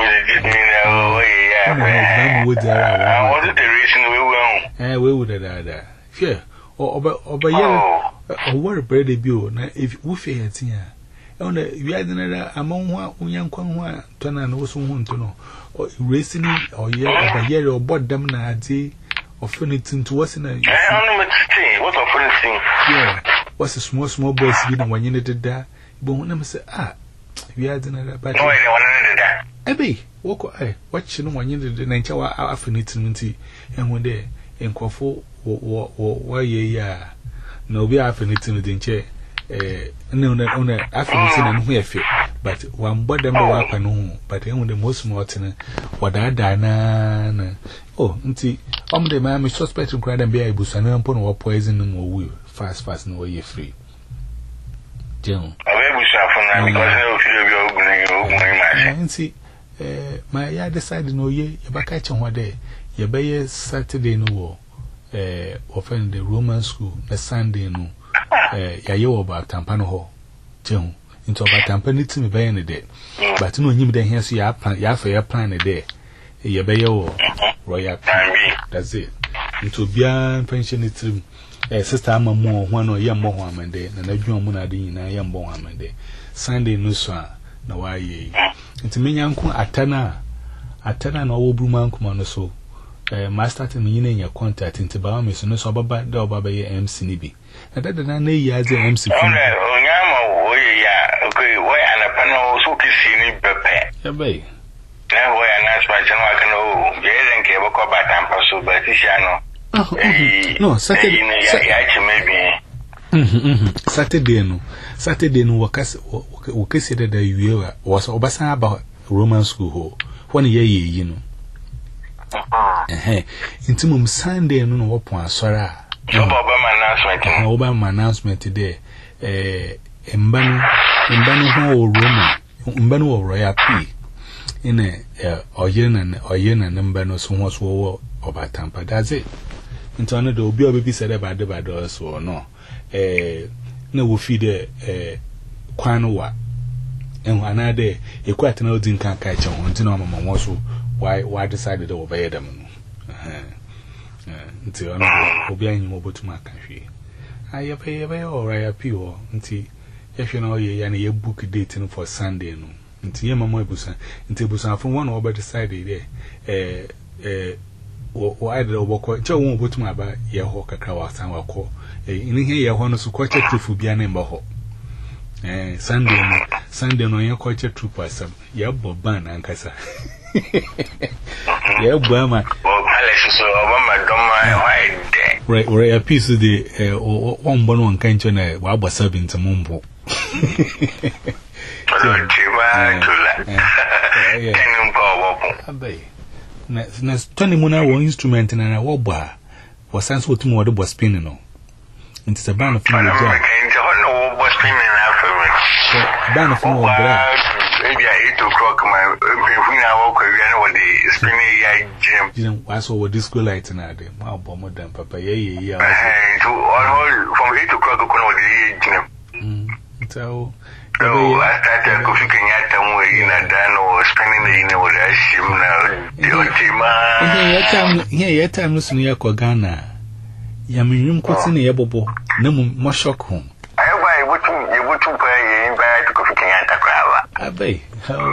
Woods are, I wanted the reason we will. Eh, we would have that. Fear, or by yellow, or what a bird debut, if we fear it here. On the Yadana among one young Kwan, Tana and also want to know, or racing or yeah, year or bought them Nazi or furniture to what's in a what's a furniture? Yeah, what's a small, small boy sitting when you needed that? But when I say, ah, we had another battery. No, I wanted that. Abby, walk away, watching when you did the nature of furniture, and one day in Quaffo or why ye, no, we are furniture in chair. Eh, no, no, no, I feel and we feel, but one bought them up and home, but only the most mortal, what I done. Oh, see, I'm the man, is suspect to cry and be able to know upon what poison no more will fast, fast, no way free. Jim, I will see, eh, my yard decided no ye, you back at one day, your bay Saturday no war, eh, offend the Roman school, the Sunday no. Eh, ya yo about tampano ho. Jim, into about tampani to me by any day. But no, you then hear see ya plan, ya for your plan a day. Ya bay yo, royal. That's it. Into beyond pension it to a sister, I'm a more one or young more woman day, and a young monady in a young woman day. Sunday no swan, no why ye. Into me, uncle Atana, Atana, no woman come on so. Eh, master to me in your contact into Bahamas, so no so about the Baba M. Sinibi. And that I know you as a M C. Oh, yeah, okay, why and a panel so kissing Pepe. Yeah, bay. Now, why an aspect I can know, yeah, and cable about Tampaso, but Tishano. No, Saturday, maybe. Saturday, no, Saturday, no, Wakas, Wakasi that you was Obasa about Roman school, one year, you know. Eh, intimum Sunday, no, what point, sorry. Obama announcement today. Eh, Mbanu, Mbanu or Roman, Mbanu or Royal P. In a Oyen and Oyen and Mbanu, so much war about Tampa. That's it. Into another will be a baby said about the bad or no. Eh, no, will feed a Quanoa. And another, a quite an old can catch on to know Mamma also why why decided to obey them. Until I'm obeying mobile to my country. I have a way or I appeal until if you know ye and ye book dating for Sunday. No, until your mamma busan, until busan from one over decided, eh, eh, o I did over Joe won't put my back, your hawk a cow, and will call. In here, your honors, quite a truth will be an ember hawk. Eh, Sunday, Sunday, no, your quite a troop by some. Yeah, Bob Ban and Cassa. Yeah, Burma. Right, where a piece of the one bone one can't you know, what was serving to Mumbo. Next twenty mona one instrument and a wobber was sense what more was spinning on. It's a band of from the job. Band from maybe eight o'clock. My spinning I saw what this school light and I did. Wow, bomber than Papa. Yeah, yeah, from eight o'clock. So, oh, I started cooking at the way in a dan or spending the inner with a shim now. Here, yet I'm listening to Ghana. Yamin Cotton, Yabobo, no more shock home. I buy what you would to pay in bed to cooking at the crab. I bay.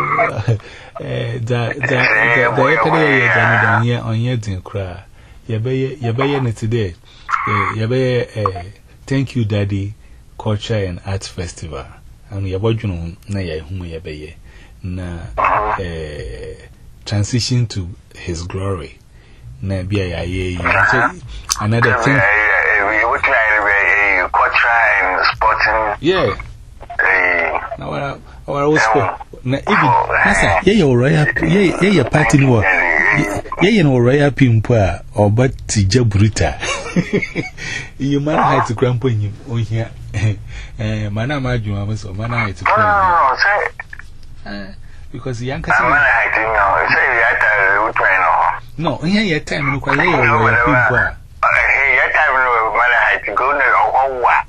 The year on your din cry. Yabayan today. Yabay, thank you, Daddy. Culture and Arts Festival. And we are working na ya humo ya beye na eh transition to his glory na bia ya ye another thing we would try culture and sporting yeah now our our sport na even asa ye your royal ye ye party no ye ye no royal pimpo a obati jaburita you man had to grandpa him on here. Eh, mana maju am so mana height to no say because young person mana height no say you are no here your time no kwale your people eh your time no mana height go na owa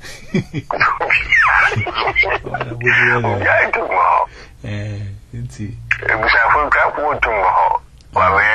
ya to mo eh nti ebusa fun ka ko to mo wa we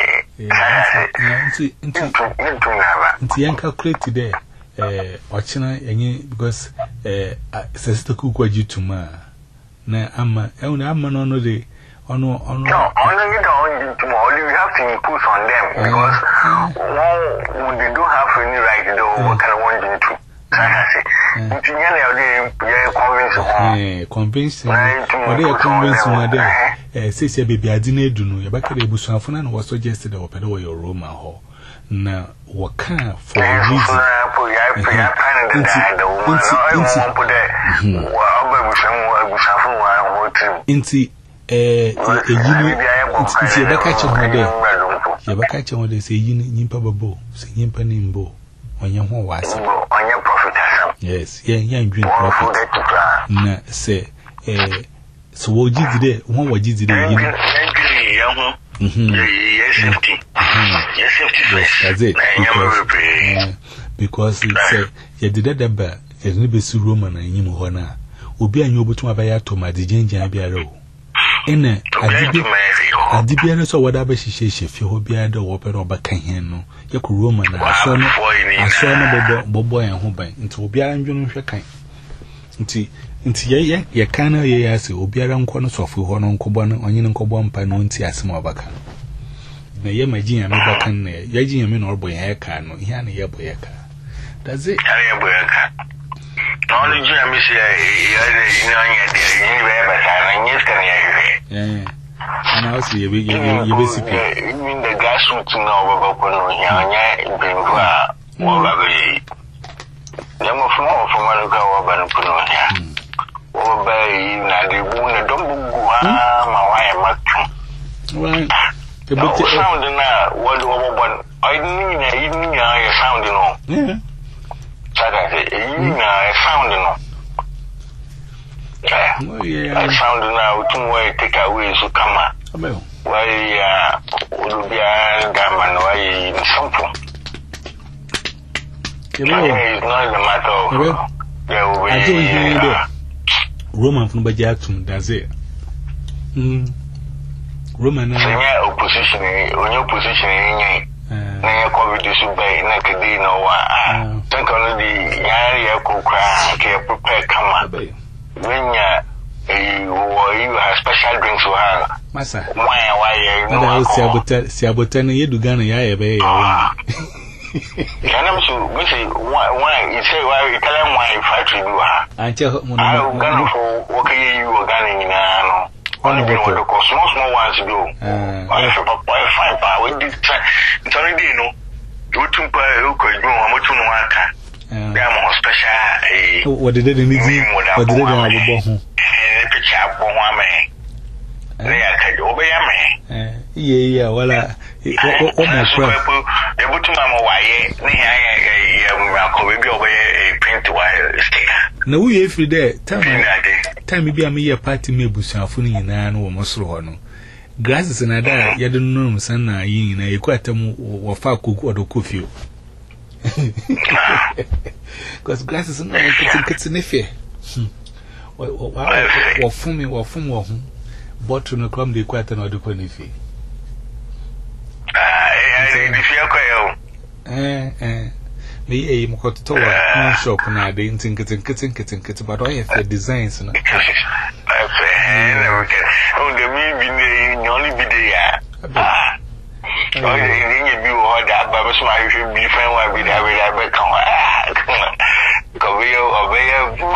say nti nti nti yan calculate today eh ochina enye because eh sister kuku ajituma na ama e una ama no no de ono ono no ono you don't to only we have to impose on them because uh, they don't have any right to do what kind of want them to say nti nyane o de ya convince eh convince o de convince mo de eh sisi baby adi na edu no ya bakare ebusuafo na no suggest that opede wo your Roma ho na waka for a reason inti eh eyini inti yebaka chehode yebaka chehode se yini nyimpa babo se nyimpa nimbo onye ho wase onye profitasm yes yeah yeah dream profit na se eh so wojidide won wojidide yini mhm yes safety yes safety yes that's it because uh, because it's uh, you did that ba there's no be Roma na nyim ho na obi anyo obutu abaya to madijenjan biara o ene adibi adibi ene so wada ba hihye hye ho biara da wo pere obaka hen no ye ko Roma na aso no aso no bobo bobo en ho ban nti obiara ndwunu hwe kan nti nti ye ye ye kana ye ya se obiara nko no sofo ho no nkobo no onye nkobo mpa no nti asema obaka na ye maginya me baka na ye ginya me no orbo ye ka no ihe na ye bo ye ka does it ye bo ye ka only ginya me say ye ye no anya de ye be ba sa na nye ska na ye eh and I also ye be ye be sipi even the grassroots now baba ko no ye anya benfu a wo ba be ye mo fun o fun wa ga wo ba no ko no ya wo ba yi na de bu na don bu ha ma wa ye matu right the but sound na what do we want I need na you need na sound no yeah sada say you na sound no yeah oh yeah I sound na utum way take away so kama amen why ya ulubia gama no why simple it's not the matter of yeah we I don't hear there Roman from Bajatum does it mm Roman na opposition onye opposition yenye na ya covid so by na kedi no wa think on the yari ya kokra ke prepare kama when ya you have special drinks to have Massa. Why, why, no, I was Sabotan, Sabotan, you do gun, I have a. Can I so, we say, why, you say, why, you tell them why you fight to do her. I tell him, I'm going for working you were gunning in a one of the small, small ones do. I find power with this. It's already, you know, you two per could do a much more car. They are more special. What did they need? What did they have a bomb? Picture of one man. They are obey a man. Yeah, yeah, well, oh, my friend. The bottom of why, I will obey a print wire sticker. No, we every day. Tell me, tell me, be a mere party, me busa funny in an or Mosrono. Glasses and I die, you don't know, son, I in a quatum or far cook or the coffee. Because glasses and I get in a fair. Or for me, or for more. But to no come the quatin or the quanifi. Eh, eh, me a mocoto, one shop and I didn't think it's in kitten, kitten, kitten, but I have the designs. Oh, the me only be there. Ah, oh, you do all that, but my should be friend will be there with that become. Covio, obey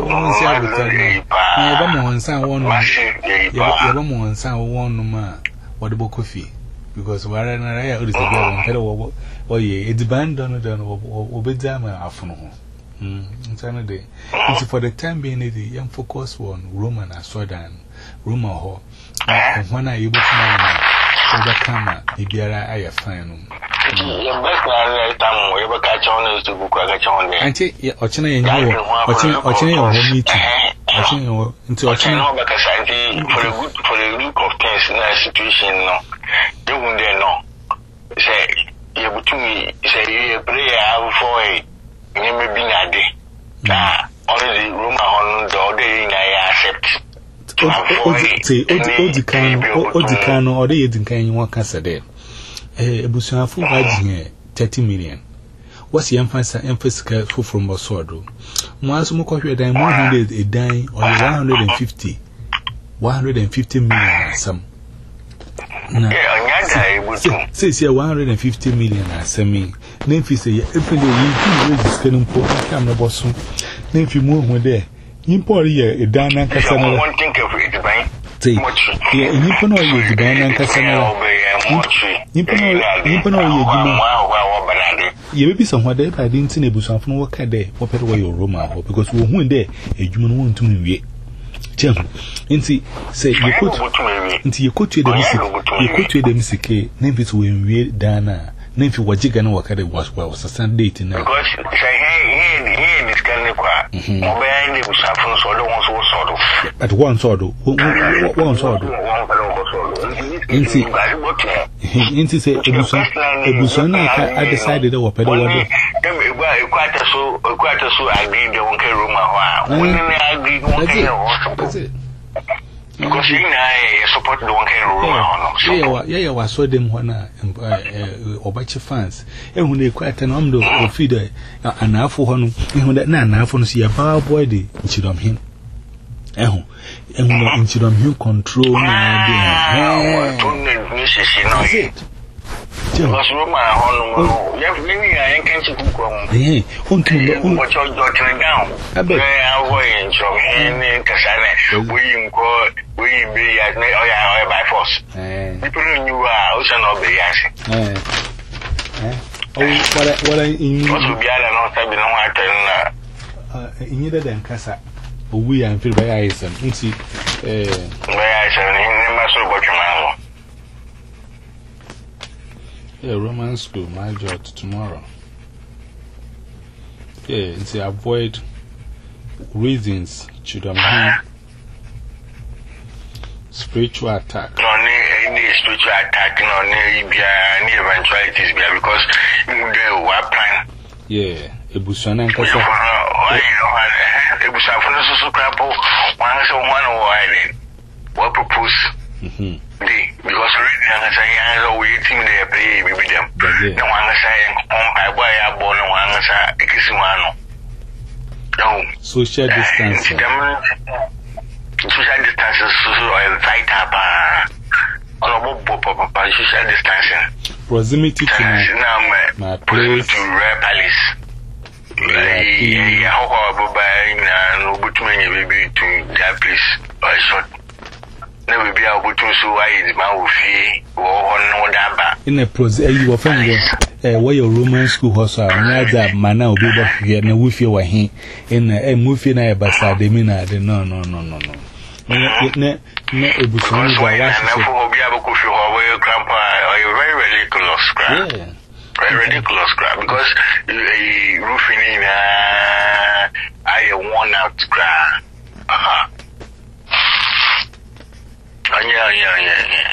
my Yabamon sound one, Yabamon sound one, ma, what about coffee? Because where and I is a girl, or ye, it's band on the Obedama afternoon. It's another day. It's for the time being, the young focus one, Roman and Sudan, rumor hall. And when I able to overcome, if you are a fine. Your best time, we ever catch on is to book a catch on there. Auntie, Ochina and you, Ochina or home meeting. Ochina into Ochina, because I think for the good, for the look of things in that situation, no. You wouldn't there, no. Say, you would to me, say, you play out for a name be not day. Ah, only the room on the other day, I accept. Say, Odicano, or the Edincan, one cancer there. A bushel full here, thirty million. What's the emphasis emphasis from Boswado? Once more, one hundred a dime or one hundred fifty. one hundred fifty million, some. Says here one hundred fifty million as semi. Name if you say, if you raise the skin and put a camera bossum, name if you move with there. You pour here a Dana Cassandra. I won't think of it by say, yeah, you can know you Dana Cassandra. You can know you. You may be somewhere there, but I didn't see a bushel from work a day, what better way your Roma, because we won't there, a human won't to me. Jim, Inti say you could into you could to the music, you could to the music, name it when we Dana, name it what you can work at it was well, was a Sunday to know. Because say, hey, hey, hey, this can require, obey the Bushafon sort of one sort of. At one sort of one sort of Inti, Inti say, a Busana, I decided over pedal. Quite so, quite so, I agree the one room. I agree one. That's it. Because you support the one room. Yeah, yeah, I saw them when I Obachi fans. And when they quite an umdo or feeder, an hour for one, and when that Nana for see a power body, which on him. Eh, and when into them, you control my idea. Because Roma, you have many I can't cook. Eh, what you're doing down. I bet I'm going from Henry Cassane. We go, we be at me by force. People knew you are also not be answering. Eh, oh, what I in you be not having no matter in either than Cassa. We are in feel by eyes and see, eh, by eyes and in my soul, but your yeah, Roman school, my job tomorrow. Yeah, it's a avoid reasons, children. Spiritual attack. No, any spiritual attack, no, any eventualities, because they were plan. Yeah, a Busana and Casa. A Busafon so crap, one so one wide. What propose? Mm-hmm. Because I say, waiting there, pay me with them. No one saying, I buy a bone, one say, Kissimano. No, social distance. Social distance is so tight up. Honorable Papa, social distancing. Proximity to my, my place. To Rare Palace. Yeah, how about buying and Obutumani baby to that place or short? Never be able to so why is my fee or no daba. In a pros, you were friend there. Where your Roman school was, I had that man now be back here and with you were he in a movie na basa de mina. No, no, no, no, no. No, no, no, it was only why I will be able to show away grandpa or you're very ridiculous, crap. Yeah. Very ridiculous, crap, because a roofing in I worn out, crap. Uh-huh. Oh, yeah, yeah, yeah, yeah.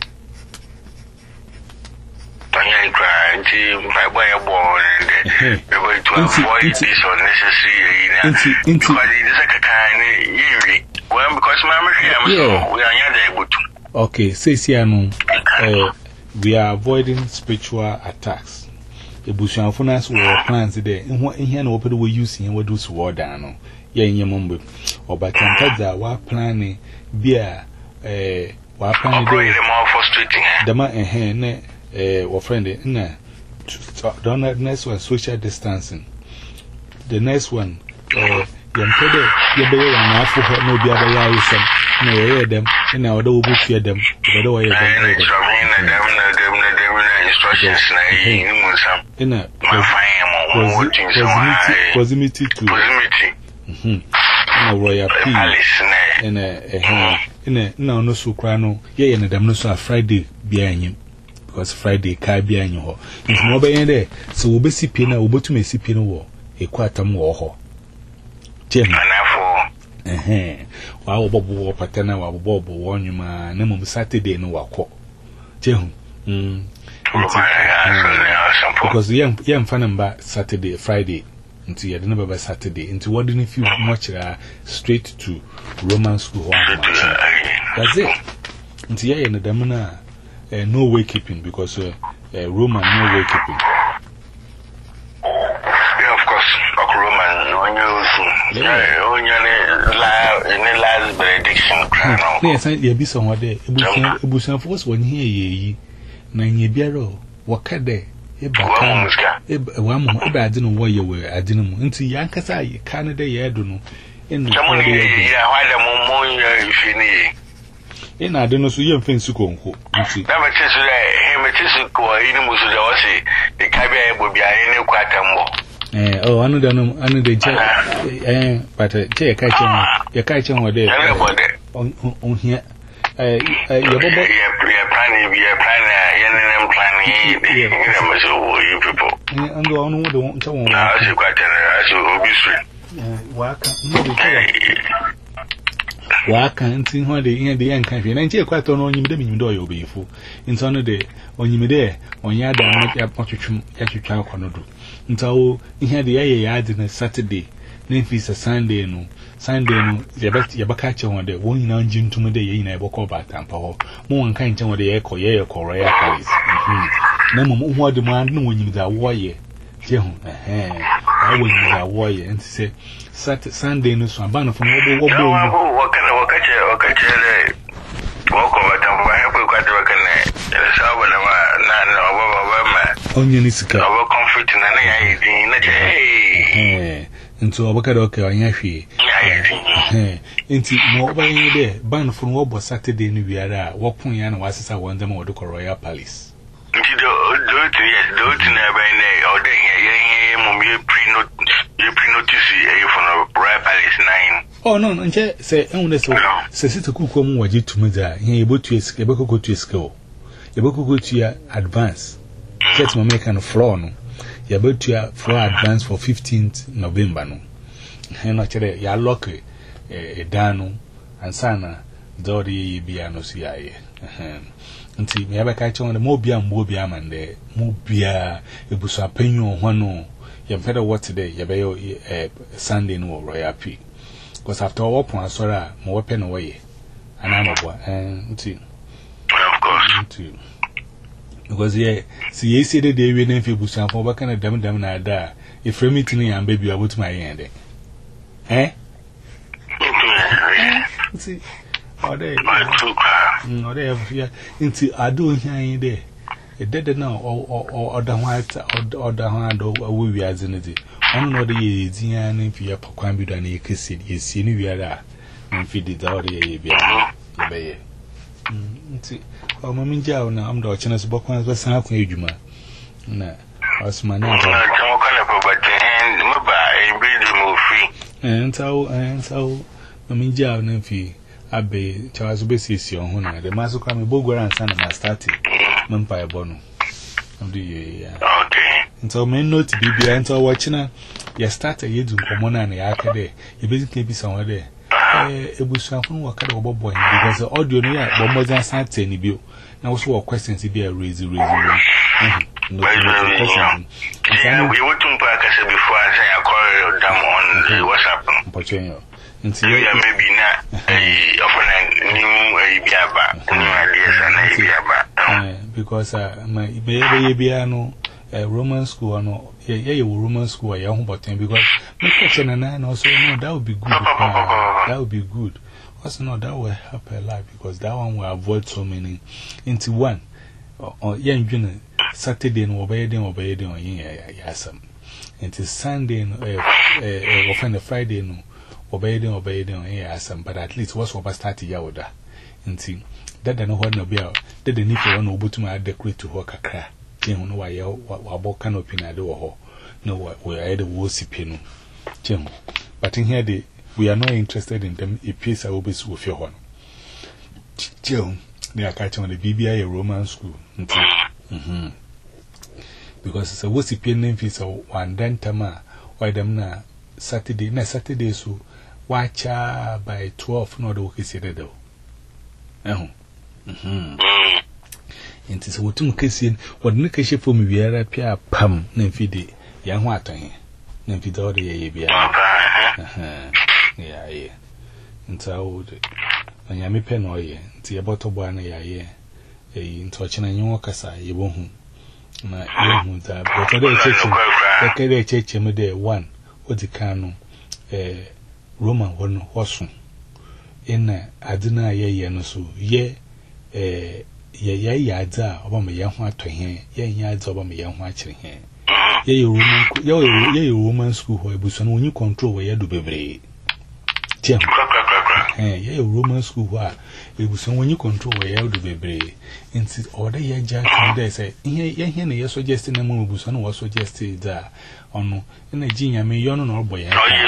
Tanya cry, my boy born, and we're going to avoid this unnecessary. Because it is like a kind of well, because my machine, we are not able to. Okay, says here, no, we are avoiding spiritual attacks. The Bushanfunas were plans today, and what in here, no, people were using what do sword down. Yeah, in your mumble, or by Cantada, what planning beer. Eh, what plan to do more frustrating? The man and hen, eh, or friend, nah. Don't have next one social distancing. The next one, eh, young Pedro, your baby, and now for her, no, the other guys, and no, hear them, and now the will fear them, but the way you can instructions in a proximity to proximity. Royal Palace in a in a no no so crano, yea, and a no so Friday behind him because Friday car behind you. If no be in there, so we'll be sipping a wood to me sipping a war, a quarter more. Jim, eh, while Bob war patana, while Bob warn you, man, name of Saturday no walk. Jim, hm, because the young young fan about Saturday, Friday. Until you never by Saturday, into what didn't feel much uh, straight to Roman school. That's it. Until you in the Damana, uh, no way keeping because uh, uh, Roman no way keeping. Yeah, of course, Roman, no news. Yeah, any last benediction. Yes, I be somewhere there. It was a force when here, Nine Biaro, what can they? One more bad didn't know where you were. I didn't know until Yankasa, Canada, I don't know. In the in I don't know, so you think to go. Never tis him, it is go in Musudosi, the Cabia will be any quite more. Oh, I know, I know the jet, but a chair catching your catching what they on here. Your planning, we are planning, planning, you people. And go on with the one to one. I should quite obviously. Why can't see what the end the end country and you quite on you, the door you'll be full. In some day, when you be there, on yard and make up what you child can do. Until you had the A yard in a Saturday, then feast a Sunday, no. Sunday, no, Yabakacha one day, one in engine to me, the in a book about Tampa. More one kind of the echo, yeah, or Royal Palace. No more demand when you are warrior. Jehon, eh, I will be a warrior and say, Sunday, no, so I'm bound from what can I walk at you, walk at you, walk over Tampa, I have got to recognize. Onion is a comfort in an eye. Into a Bakadoka or Yashi. Into more by any day, ban from what Saturday in Viara, what point and was I want them or the Royal Palace. Do it, yes, do it never in a or day, you pre notice a from a Royal Palace nine. Oh, no, no, say, only so, says it to cook one what you to me there, he able to escape, go to school. You go to your advance. Get my make on the floor, no. You're about to your floor advance for fifteenth November, no. And actually, you're lucky, a dano, and sana, Dori Biano C I A. Until me have a catch on the Mobia and Mobia man there, Mobia, a busa penyo, one no. You've better what today, you're a Sunday no Royal P. Because after all, I saw more pen away. And I'm a boy, and of course. Because yeah, see, you see the day we didn't feel Busan for what kind of damn damn I die. If you're meeting me and baby, I would my end. Eh? See, or they or they have here into I do here there. It didn't know or the white or the hand or we are in it. I don't know the years and if you have a quambi than you can see, you see, we are and feed it out here. Oh, Mammy Jow, now I'm watching us book ones was half age, man. No, was my name. And so, and so, Mammy Jow, Nymphy, I be Charles Bessis, your honor, the massacre, Bogra and Son of my starting, Mumpire Bono. Do you? Okay. And so, men not to be behind our watching. You start a year to come on and the arcade. You basically be somewhere there. It was something what kind of boy because the audio near Bomba Sat any bill. Now, also questions to be a raising reason. No question. We were to practice before I say I call them on WhatsApp. Pochino. And see, maybe not a often new Biaba, new ideas and because my baby piano. A Roman school, no, yeah, you Roman school, a young button because my question and I also know that would be good. That would be good. Also, no, that will help her life because that one will avoid so many into one or young junior Saturday and obey them, obey them on yes, into Sunday or find a Friday, no, obey them, obey them on yes, but at least what's what started Yawoda. Into that, I know what no be out. Did the need for one over to my decorate to work a crack. Jim, why you what canopy na do ho no we are the worshiping Jim, but in here the we are not interested in them a piece I will be with your horn. Jim, they are catching on the B B I a Roman school. Mm-hmm. Because it's a worshiping name fees of one dentama why them na Saturday na Saturday so watch by twelve no the work is here though. Mm-hmm. It is what you can see what Nikishi for me, we are up here, pam, Nymphidi, young water here. Nymphid all the year, yeah, yeah. And so, when you pen or ye, see a bottle one a year, a touching a new cassa, you won't. My young that, but today, church, a day one, what the canoe, a Roman one horse. In I deny ye, no so, ye, a Ye yadza over my young white to him, ye yads over my young white to him. Ye Roman, ye Roman school where Busan when you control where you do be. Jim, ye Roman school where it was when you control where you do be. Insist order ye jack and they say, ye ye suggesting a move Busan was suggested that on in a genius may yawn or boy.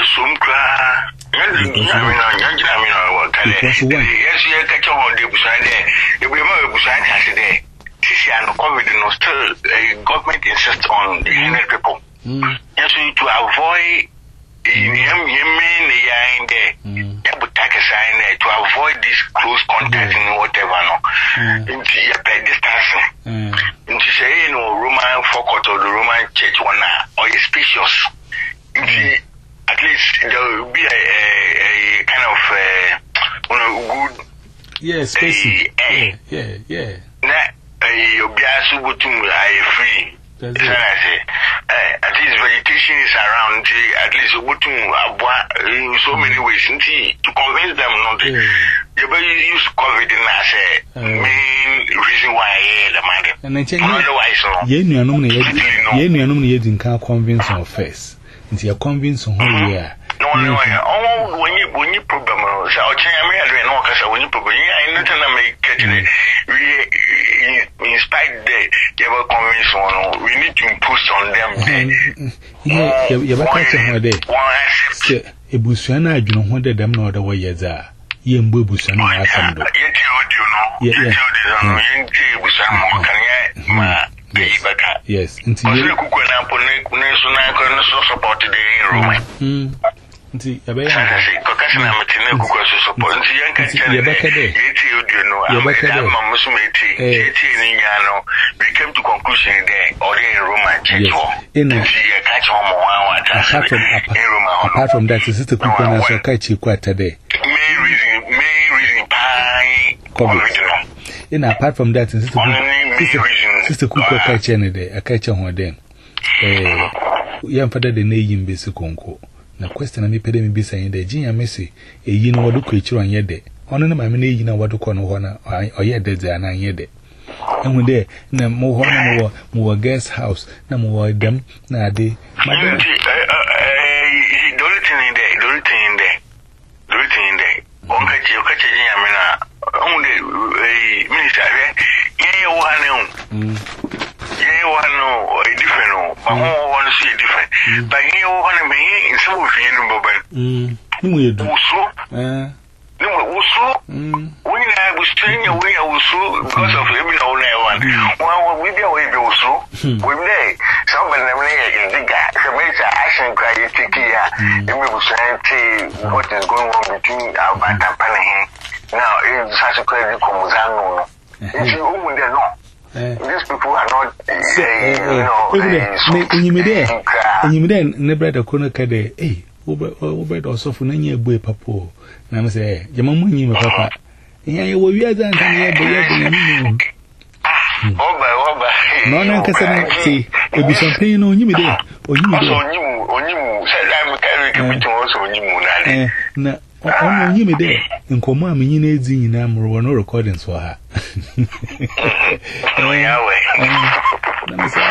Because one, yes, you catch on the Busan there. You remember Busan has today. This year, no COVID, no still, a government insists on the hundred people. Yes, to avoid in Yemen, the in there, you put take a sign there to avoid this close contact and whatever. No, into your pay distance. Into say, you know, Roman folk or the Roman church one or is spacious. At least there will be a, a, a kind of uh, good. Yes, spacey. Yeah, yeah, yeah. You'll be also good to I free. That's it. At least vegetation is around, at least you go to in so many ways to convince them not to. You better use COVID as a main reason why I the market. And I tell you, otherwise, you know, you know, you didn't convince them first. Until you're convinced on who you are. No, no, oh, when you when you problem, so I'll change me. I don't know because when you problem, I know that make catching it. We inspire the they were convinced on. We need to impose on them. Yeah, you're back at her day. A Bushana, I don't know what them know the way you are. You and Bushana are some. Yeah, yeah. Yes, yes. Until you support the Roman. Hm. Until you be we came to conclusion there or in Roman church. In apart from that, is it a quick one? So catch you quite today. Main reason, main reason, pie. In apart from that, is it a Sister Cooper catch any day, a catch on them. Eh, young father the name basic uncle. Now, question and me pay me be saying the Gina Messi, a yin or do creature on your day, ono na mame na yi na wado ko no ho na oye de ana anye de ehun de na mo ho na mo mo guest house na mo dem na ade madam eh dolitin inde dolitin inde dolitin inde on ka ji ka ji nyame na on de minister eh ye wo ha ne on mm ye wo ha no different no ma ho won see different but ye wo ha ne me in some of you no boban mm ni mo yedu uso eh ni mo uso mm we na go string we ya uso because of every now and one we be we be uso we dey somebody na me e diga so me say action cry take here e me go say what is going on between our company here now it such a crazy komuzano if you own them no these people are not uh, you know me enyimide enyimide ne brother kono kade eh wo brother osofu na nya egbu papo na me say jama mu nyime papa iya ye wo wiaza nkan ye bo ye bo na mi oba oba no na nkasa na ti ebisampen no onyimide onyimide so onyimu onyimu say am carry to meet so onyimu na eh na ono onyimide nkomo amenyi na edi nyina amro no recordings wa ha oh yeah we na say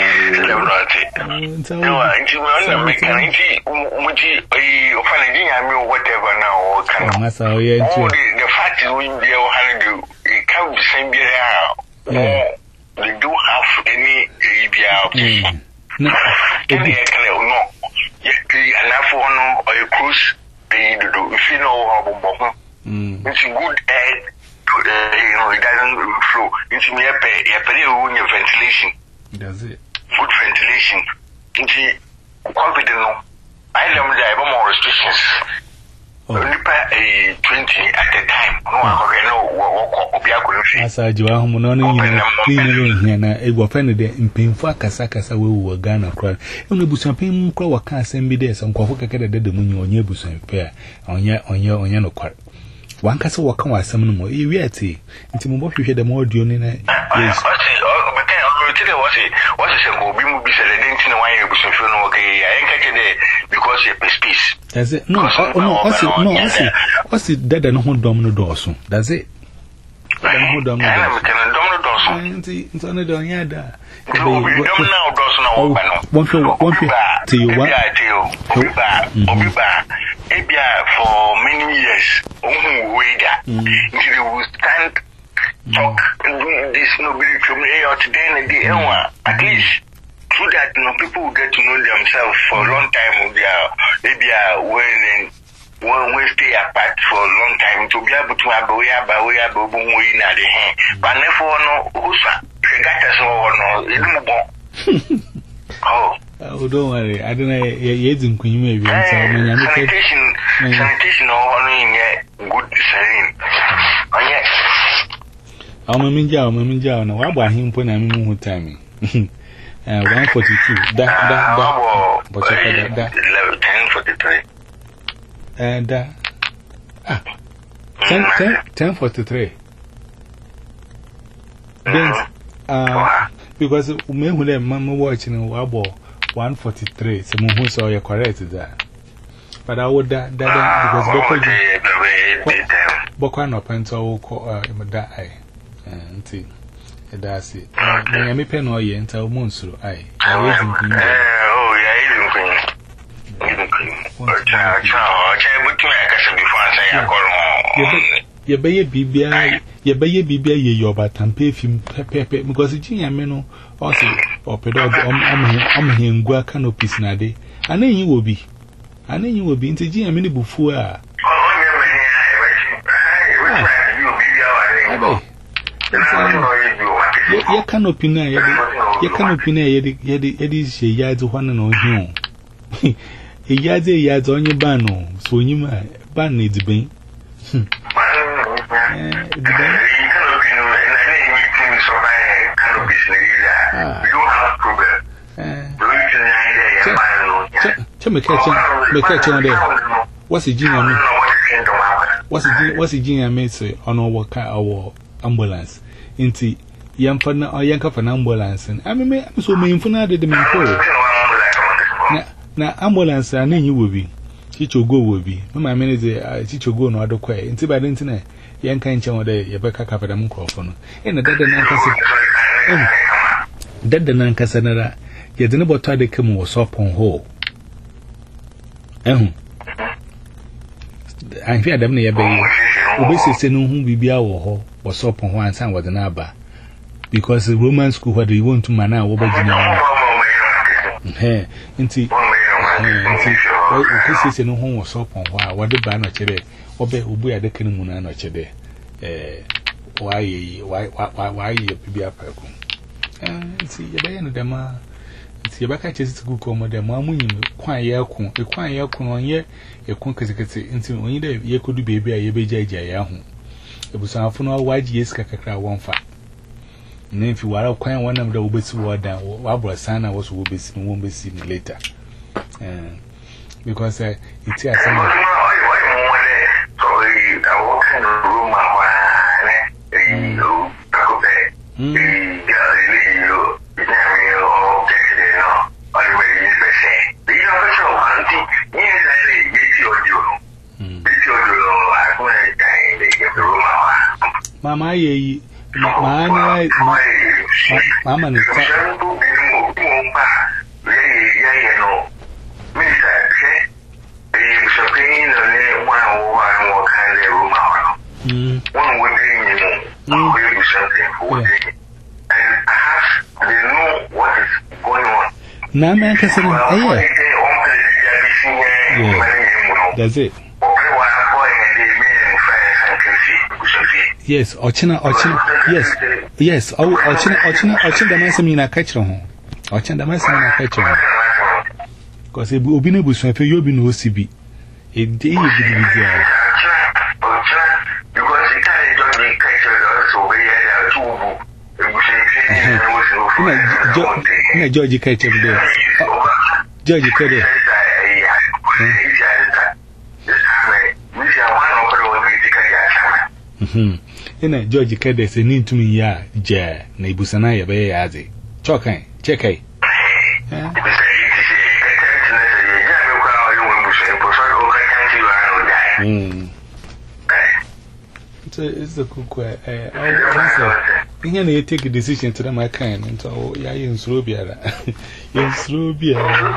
no anti we on make anti muti eh ofana ginya me whatever now kan masa o ye nti the fact is we be o handle it can be same be there they do have any idea of no any kind of no yeah enough one or a cruise they do if you know how bomb it's good air to the you know it doesn't flow it's me a pay a pay your ventilation does it good ventilation into confident no I am there more restrictions only a twenty at the time no I know what obi akonu asa jiwa homo no no nyina ni ni hia na egwo fene de mpemfu akasa akasa wewu wa Ghana kra enu busuapem mu kra waka asem bi de se nkofo kekede de de munyi onye busuape a onye onye onye no kwar wankasa waka wa asem no mo e wi ati nti mo bohwehwe de mo audio ni na yes what is what is a go bi mu bi se le denti na wan ye busuafe no okay ya enka kede because you space does it no oh, no osi no osi osi dada no ho dom no doso does it dada no ho dom no doso can dom no doso nti nti no do nya da dom na doso na wo ba no won fe won fe to you what obi ba obi ba ebia for many years ohun weida nti they will stand talk this nobody from here today and the enwa at least so that you know, people will get to know themselves for a long time. They are maybe are when when we stay apart for a long time to be able to have a way about way about boom in at the hand. But never no usa got us all no oh oh don't worry I don't know ye didn't kun you maybe sanitation sanitation or in good saying oh yes I'm a minja I'm a minja no wa ba him po na me mu time Uh, one forty-two. Da, da, da. But da, da. ten forty-three. And, uh, ah, ten, ten, ten forty-three. Then, uh, because me who let mama watching wabo one forty-three, so who saw you correct that. But I would that, that, because Boko no pencil will call, uh, die. And see. That's it. I may pen or ye and tell Monsuru. I, I was in Queen. Oh, yeah, even Queen. Or child, child, but to make us before I say, I call home. Ye bay a bibia, ye bay a bibia, ye your bat and pay him pepe because it's in a meno also or pedal on him gua canopies nade. And then you will be. And then you will be into G a mini before. Ye canopy na ye canopy na ye ye ye she yards one and on him. A yard a yard on your ban, so you may ban needs be. What's the genius? What's the what's the genius made say on our car our ambulance? Inti Yampana or Yanka for an ambulance, and I mean, I'm so mean for not the main call. Now, ambulance, I know you will be. Chichogo will be. My man is a Chichogo no other quay. In Tibet internet, young kind of day, Yabeka Capita microphone. And the dead and Nancasana. Dead and Nancasana, yet the number tried to come was up on hole. Eh, I fear them near Bay. Obesi say no who be our hole was up on one son with an abba. Because the Roman school where you want to man now over General. Eh, inti. Nti say no home was up on why what the ban of chede obe ubu ade kene mu na no chede eh why why why why you be apaku eh nti ye dey no dem a nti ye baka chese ku ko mo dem amunyi kwan ye ku e kwan ye ku no ye e ku kesekese nti onyi de ye kodu bebi a ye bejaja ya ho ebusanfo no waji yeska kakra wonfa na mfi wara kwan wonam da obesi woda wa bro sana wo so obesi no wo besi later. Uh, because uh, it's a summer. Mama, ye, Mama, Mama, Mm. One would do something, and perhaps they know what is going on. Now, man, yeah, that's it. Yes, Ochina, Ochina, yes, yes, oh, Ochina, Ochina, Ochina, the man in a catch on Ochina, the man in a catch on because it will be able to pay you in O C B. A day you be there. No, Georgie catch him there. Georgie catch him. Hmm. In a Georgie Caddy say, need to me, ya, ja, Nebusanaya Bay Azi. Chokai, check. Hmm. It's a cook way. I can't take a decision to them. I can. And so, yeah, in Slobia. In Slobia.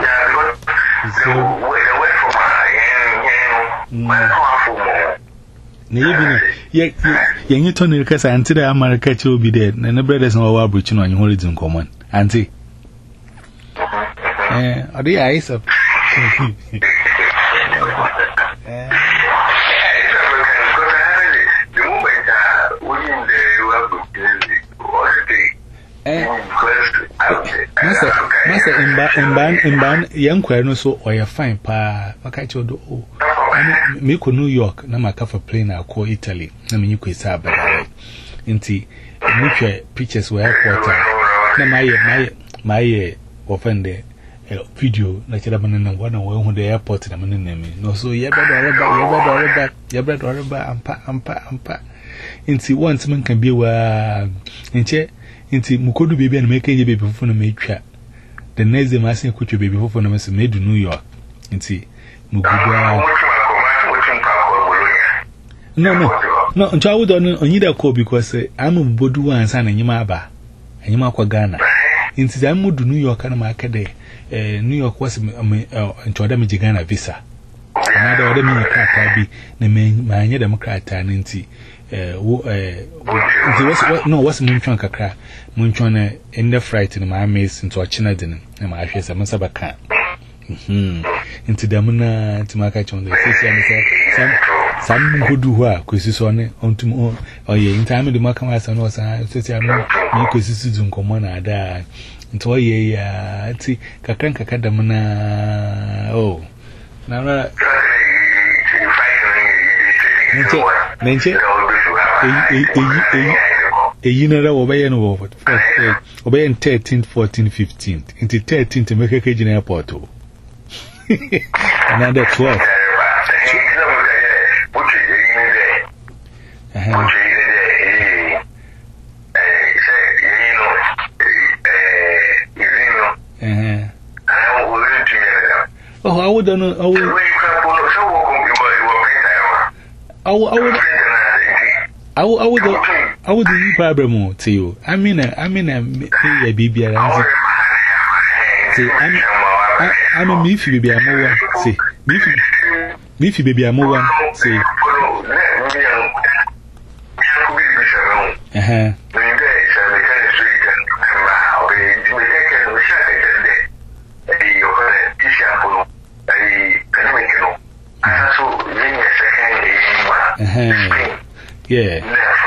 Yet, you turn the case until the America will be dead, and the brothers know our breaching on your holiday in common. Auntie, eh, are the eyes of Master, Master, in ban, in ban, in ban, young queer so or your fine pa, Macacho do. I mean, New York, na makafa plane I call Italy, na me you could say, but inti, mutual pictures were quarter. Na my, my, my offender video, like a man and one on the airport, and a man no, so ye better, ye better, ye better, ampa, ampa, ampa. Inti, once man can be where, in che. Inti mukodu baby and make a baby for the maid. The next day, my son could baby for the mess made to New York. Inti Muguba. No, no, no, and I would on either call because I'm a Bodu and son and Yamaba and Yamaka Ghana. Inti I moved to New York and market day. New York was into a damage Ghana visa. Another other minute car be the main my Democrat and Inti. Uh, was no, what's Munchon Kakra? Munchon in the fright in my maze into a China dinner, and my face a Masabaka. Hm, into the Muna to my catch on the some some who do work, because on it on to or ye in time the Makamas and was I said, I'm not because in common. I die into a ye, see, Kakan Kakadamana. Oh, now, Mention. A year obey and over obey thirteen, fourteen, fifteen into thirteen to make a Cajun airport. Another twelve. Oh, I would know. I would, I would, I would, I would do problem to you. I mean, I mean, I'm a baby. I'm I'm a beefy baby. I'm over. See, beefy, beefy baby. I'm over. See, uh huh. Yeah.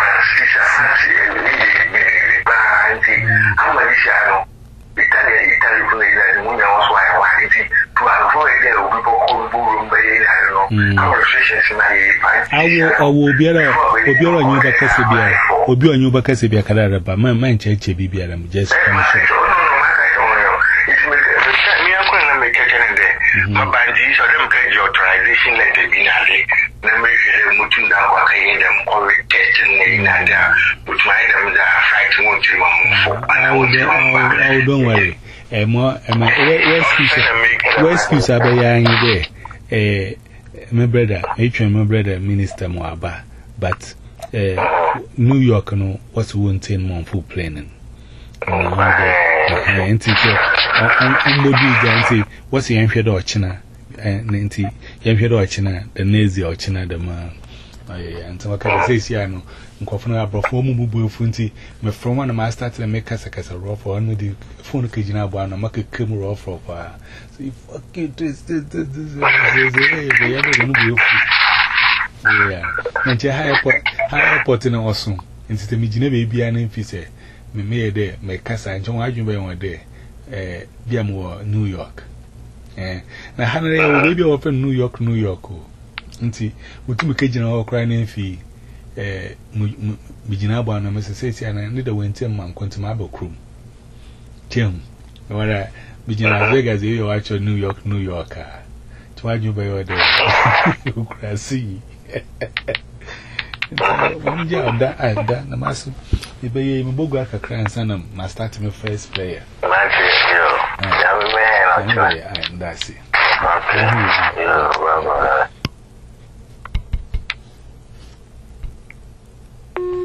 I will be a new Bacasibia, or be a new Bacasibia Carada, but my mind church be I'm just my bandits or them pledge your authorization letter be not then make a mutum down what I them or test in Nadia, which my them are fighting one to one. I don't worry. A more, and my excuse are by there. My brother, my brother, Minister Moaba, but New York, no, what's one ten month full planning. And teacher, and the big and what's the Yankee or China? And Nancy, Yankee or China, the Nazi or China, the man. And so I can say, Siano, and Kofana perform Mubu Funti, me from one of my started to make us a raw for one with the phone occasion of one, and make a camera off for a while. So you fuck it, this, this, this, this, they ever going to be. Yeah, and you high port in awesome. Instead of me, baby, and if you say. Me made there, my casa, and John Arjun one day, eh, Biamo, New York. Eh, now, Hannah will be open New York, New York. Until we took a cajun or crying fee, eh, Mijinaba and Missus and I need a winter man, Quantumable crew. Tim, what I begin as big as you watch New York, New Yorker. To argue by your day, you can see. One job that I done, the master. If I am a Bogaka Crans and I start my first player. That's it.